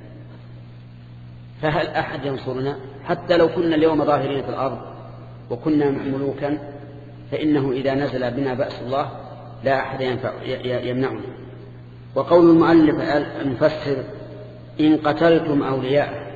A: فهل أحد ينصرنا؟ حتى لو كنا اليوم ظاهرين في الأرض وكنا ملوكا، فإنه إذا نزل بنا بأس الله لا أحد ينفع يمنعنا. وقول المؤلف المفسر إن قتلتم أولياء،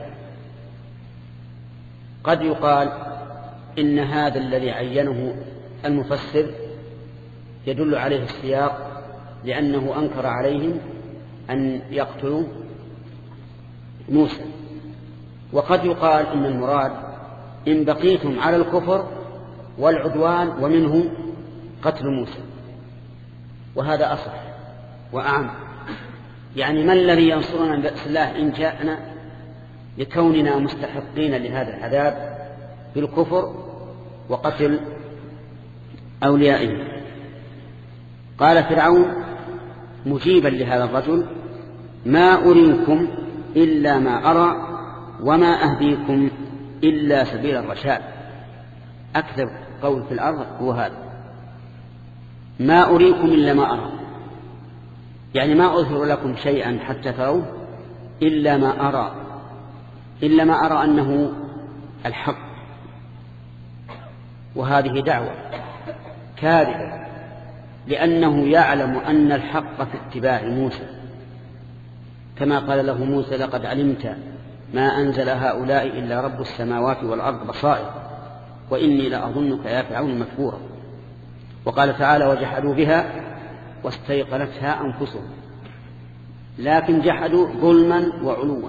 A: قد يقال إن هذا الذي عينه المفسر يدل عليه السياق، لأنه أنكر عليهم أن يقتلوا موسى. وقد يقال إن المراد إن بقيتم على الكفر والعدوان ومنه قتل موسى، وهذا أصح وأعم. يعني ما الذي ينصرنا بأس الله إن جاءنا لكوننا مستحقين لهذا العذاب بالكفر وقتل أوليائه؟ قال فرعون مجيبا لهذا الرجل ما أريكم إلا ما أرى وما أهديكم إلا سبيل الرشاد. أكذب قول في الأرض هو هذا، ما أريكم إلا ما أرى، يعني ما أظهر لكم شيئا حتى تروه إلا ما أرى، إلا ما أرى أنه الحق. وهذه دعوة كاذبة، لأنه يعلم أن الحق في اتباع موسى، كما قال له موسى لقد علمت ما أنزل هؤلاء إلا رب السماوات والأرض بصائر وإني لأظنك يا فرعون مكفورا. وقال تعالى وجحدوا بها واستيقنتها أنفسهم، لكن جحدوا ظلما وعلوا.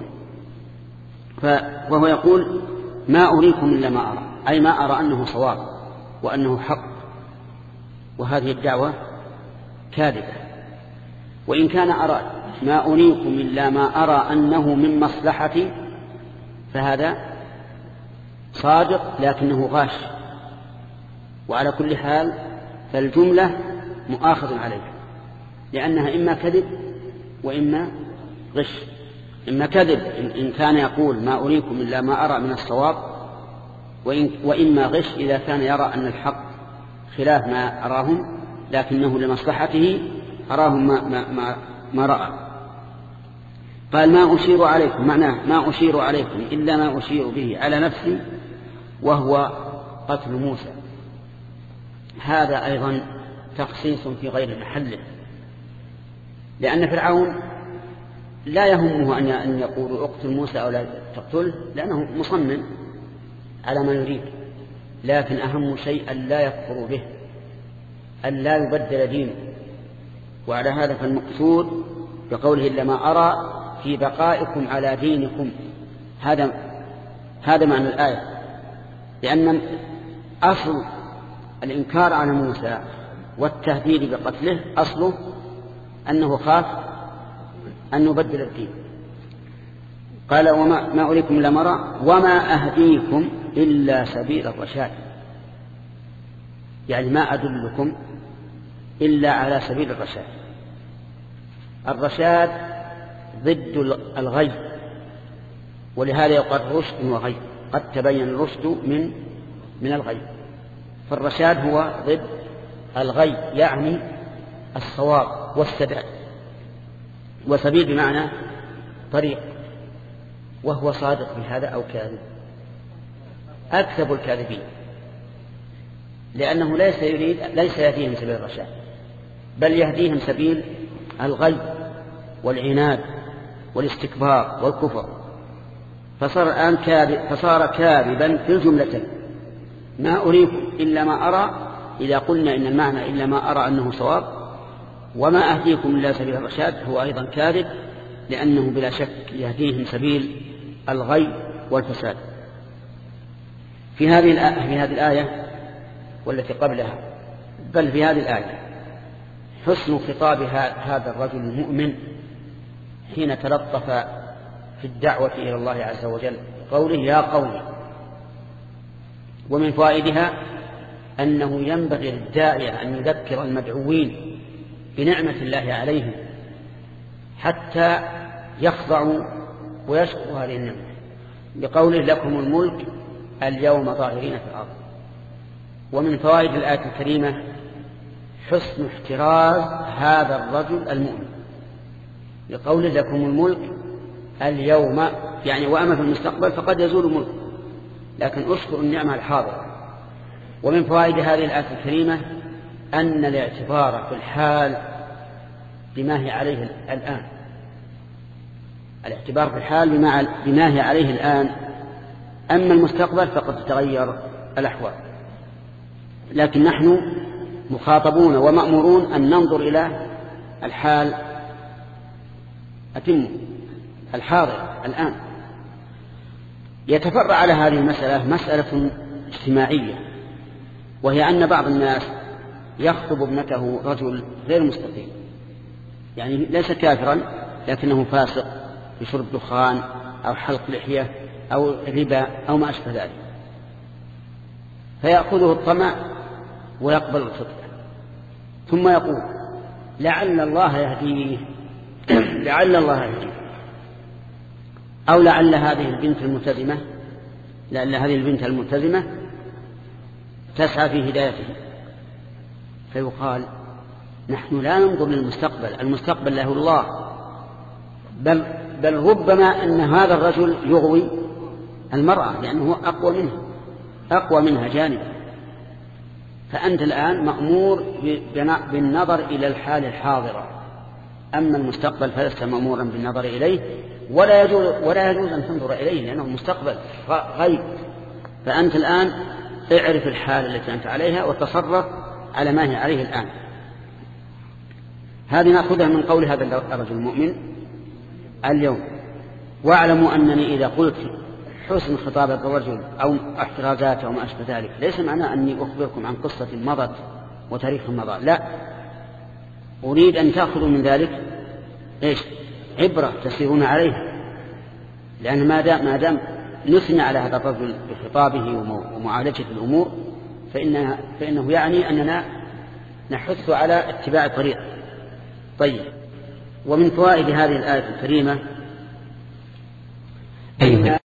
A: فهو يقول ما أريكم إلا ما أرى، أي ما أرى أنه صواب وأنه حق. وهذه الدعوة كاذبة. وإن كان أراد ما أريكم إلا ما أرى أنه من مصلحتي فهذا صادق لكنه غاش. وعلى كل حال فالجملة مؤاخذ عليها، لأنها إما كذب وإما غش. إما كذب إن كان يقول ما أريكم إلا ما أرى من الصواب، وإما غش إذا كان يرى أن الحق خلاف ما أراهم لكنه لمصلحته أراهم ما, ما, ما, ما رأى. قال ما أشير عليكم، معناه ما أشير عليكم إلا ما أشير به على نفسي وهو قتل موسى. هذا أيضا تخصيص في غير محله، لأن فرعون لا يهمه أن يقول اقتل موسى أو لا تقتله، لأنه مصمم على ما يريد. لكن أهم شيء أن لا يكفروا به، أن لا يبدل دينه. وعلى هذا فالمقصود بقوله إلا ما أرى في بقائكم على دينكم، هذا هذا معنى الآية. لأن أصل الإنكار على موسى والتهديد بقتله أصله أنه خاف أن نبدل الدين. قال وما ما أريكم إلا مرة وما أهديكم إلا سبيل الرشاد، يعني ما أدلكم إلا على سبيل الرشاد. الرشاد ضد الغي، ولهذا يقال رشد وغي، قد تبين الرشد من من الغي. فالرشاد هو ضد الغي، يعني الصواب والسداد. وسبيل بمعنى طريق. وهو صادق بهذا أو كاذب؟ أكذب الكاذبين، لأنه ليس يريد ليس يهديهم سبيل الرشاد، بل يهديهم سبيل الغي والعناد والاستكبار والكفر. فصار الآن كاذب، فصار كاذبا في الجملتين. ما أريكم إلا ما أرى، إذا قلنا إن المعنى إلا ما أرى أنه صواب، وما أهديكم إلا سبيل الرشاد هو أيضا كاذب، لأنه بلا شك يهديهم سبيل الغي والفساد. في هذه في هذه الآية والتي قبلها، بل في هذه الآية حسن خطاب هذا الرجل المؤمن حين تلطف في الدعوة إلى الله عز وجل قوله يا قوم. ومن فوائدها أنه ينبغي للداعية أن يذكر المدعوين بنعمة الله عليهم حتى يخضعوا ويشكروا هذه النعمة، بقوله لكم الملك اليوم ظاهرين في الأرض. ومن فوائد الآية الكريمة حسن احتراز هذا الرجل المؤمن، بقوله لكم الملك اليوم، يعني وأما في المستقبل فقد يزول ملك، لكن أشكر النعمة الحاضرة. ومن فوائد هذه الآية الكريمة أن الاعتبار في الحال بما هي عليه الآن، الاعتبار في الحال بما هي عليه الآن. أما المستقبل فقد تتغير الأحوال. لكن نحن مخاطبون ومأمورون أن ننظر إلى الحال أتم الحاضر الآن. يتفرع على هذه المسألة مسألة اجتماعية، وهي أن بعض الناس يخطب ابنته رجل غير مستقيم، يعني ليس كافرا لكنه فاسق في شرب دخان أو حلق لحية أو ربا أو ما أشبه ذلك، فيأخذه الطمع ويقبل الخطبة، ثم يقول لعل الله يهديه لعل الله يهديه أو لعل هذه البنت الملتزمة لعل هذه البنت الملتزمة تسعى في هدايته. فيقال نحن لا ننظر للمستقبل، المستقبل له الله، بل, بل ربما أن هذا الرجل يغوي المرأة لأنه أقوى منها أقوى منها جانبا. فأنت الآن مأمور بالنظر إلى الحال الحاضرة، أما المستقبل فلست مأمورا بالنظر إليه، ولا يجوز, ولا يجوز أن تنظر إليه لأنه مستقبل غيب. فأنت الآن اعرف الحال التي أنت عليها وتصرف على ما هي عليه الآن. هذه نأخذها من قول هذا الرجل المؤمن اليوم. واعلموا أنني إذا قلت حسن خطابة الرجل أو احترازاته وما أشبه ذلك ليس معناه أني أخبركم عن قصة مضت وتاريخ مضى، لا، أريد أن تأخذوا من ذلك إيش؟ عبرة تسيرون عليها، لأن ما دام, ما دام نثني على هذا الرجل بخطابه ومعالجة الأمور فإنه, فإنه يعني أننا نحث على اتباع الطريق. طيب، ومن فوائد هذه الآية الكريمة